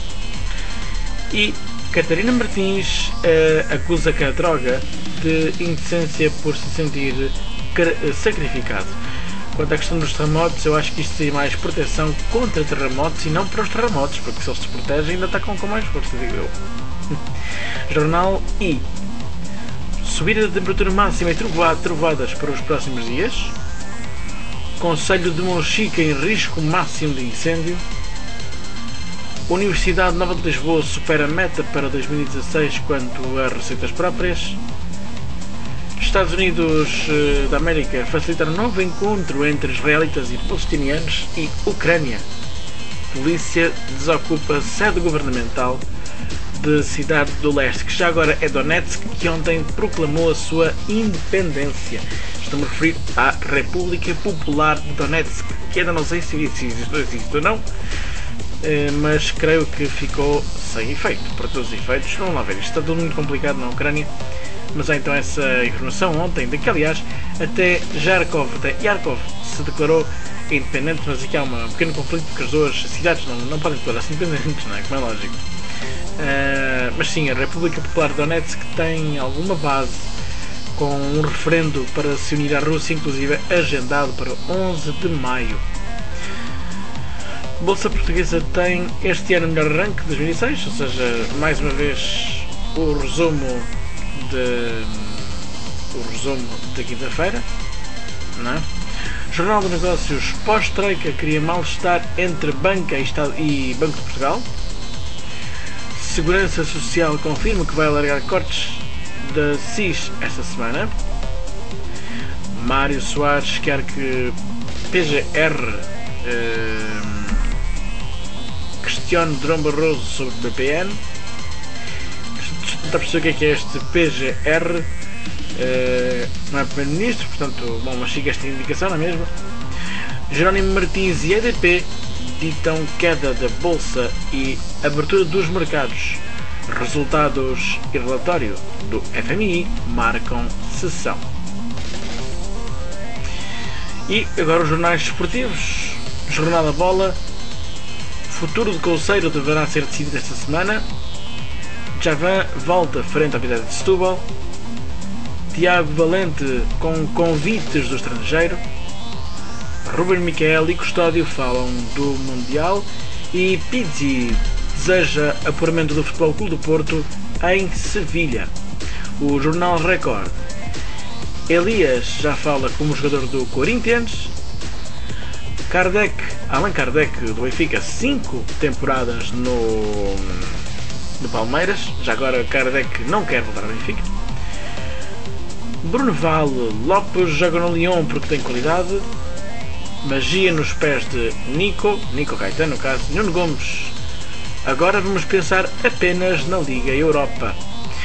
Speaker 1: E Catarina Martins uh, acusa que a droga de indecência por se sentir sacrificado. Quanto à questão dos terremotos, eu acho que isto tem mais proteção contra terremotos e não para os terremotos, porque se eles se protegem ainda atacam com mais força, digo eu. Jornal I. Subida da temperatura máxima e trovoadas para os próximos dias. Concelho de Monchique em risco máximo de incêndio. Universidade Nova de Lisboa supera a meta para dois mil e dezasseis quanto a receitas próprias. Estados Unidos da América facilitar um novo encontro entre israelitas e palestinianos. E Ucrânia. Polícia desocupa sede governamental de cidade do leste, que já agora é Donetsk, que ontem proclamou a sua independência. Estou-me a referir à República Popular de Donetsk, que ainda não sei se existe ou não, mas creio que ficou sem efeito, para todos os efeitos. Vamos lá ver, isto está tudo muito complicado na Ucrânia, mas há então essa informação ontem, de que aliás até Jarkov, até Yarkov se declarou independente, mas aqui há um pequeno conflito porque as duas cidades não, não podem declarar-se independentes, não é? Como é lógico. Uh, mas sim, a República Popular de Donetsk tem alguma base com um referendo para se unir à Rússia, inclusive agendado para onze de maio. A Bolsa Portuguesa tem este ano o melhor arranque de dois mil e seis, ou seja, mais uma vez o resumo de o resumo da quinta-feira, não é? Jornal de Negócios. Pós-troika cria mal-estar entre banca e, Estado, e Banco de Portugal. Segurança Social confirma que vai alargar cortes da S I S esta semana. Mário Soares quer que P G R eh, questione Durão Barroso sobre o B P N. Está a perceber o que é que é este P G R? Eh, não é Primeiro-Ministro, portanto, bom, mas siga esta indicação, não é mesmo? Jerónimo Martins e E D P ditam queda da Bolsa e abertura dos mercados. Resultados e relatório do F M I marcam sessão. E agora os jornais desportivos. Jornal da Bola. Futuro de Couceiro deverá ser decidido esta semana. Javan volta frente à Vitória de Setúbal. Tiago Valente com convites do estrangeiro. Ruben Miquel e Custódio falam do Mundial. E Pizzi deseja apuramento do Futebol Clube do Porto em Sevilha. O Jornal Record. Elias já fala como jogador do Corinthians. Kardec, Allan Kardec do Benfica, cinco temporadas no, no Palmeiras. Já agora Kardec não quer voltar ao Benfica. Bruno Vale, Lopes joga no Lyon porque tem qualidade. Magia nos pés de Nico, Nico Caetano no caso. Nuno Gomes, agora vamos pensar apenas na Liga Europa.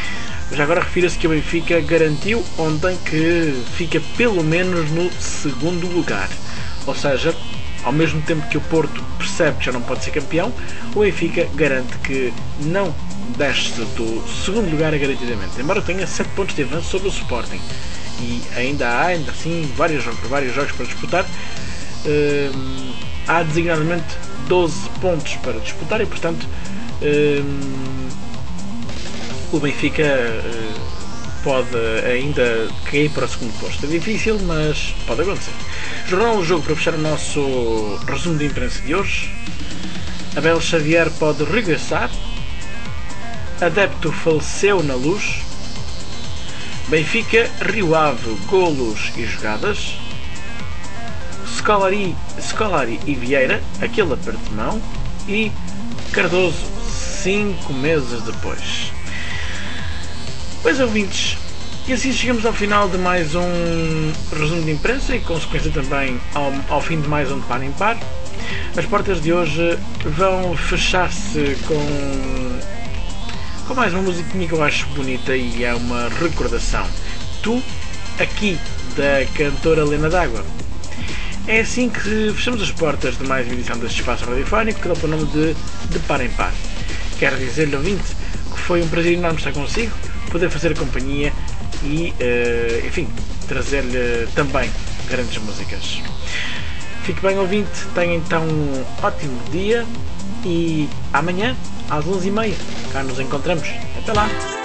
Speaker 1: Já agora refira-se que o Benfica garantiu ontem que fica pelo menos no segundo lugar. Ou seja, ao mesmo tempo que o Porto percebe que já não pode ser campeão, o Benfica garante que não desce do segundo lugar garantidamente, embora tenha sete pontos de avanço sobre o Sporting. E ainda há, ainda assim, vários jogos, vários jogos para disputar. Hum, há designadamente doze pontos para disputar e, portanto, hum, o Benfica hum, pode ainda cair para o segundo posto. É difícil, mas pode acontecer. Jornal do Jogo, para fechar o nosso resumo de imprensa de hoje. Abel Xavier pode regressar. Adepto faleceu na Luz. Benfica, Rio Ave, golos e jogadas. Scolari, Scolari e Vieira, aquele aperto de mão. E Cardoso, cinco meses depois. Pois, ouvintes, e assim chegamos ao final de mais um resumo de imprensa e, consequência, também ao, ao fim de mais um de Par em Par. As portas de hoje vão fechar-se com, com mais uma musiquinha que eu acho bonita e é uma recordação. Tu, aqui, da cantora Lena D'Água. É assim que fechamos as portas de mais uma edição deste espaço radiofónico que dá para o nome de, de Par em Par. Quero dizer-lhe, ouvinte, que foi um prazer enorme estar consigo, poder fazer companhia e, uh, enfim, trazer-lhe também grandes músicas. Fique bem, ouvinte, tenha então um ótimo dia e amanhã, às onze e meia, cá nos encontramos. Até lá!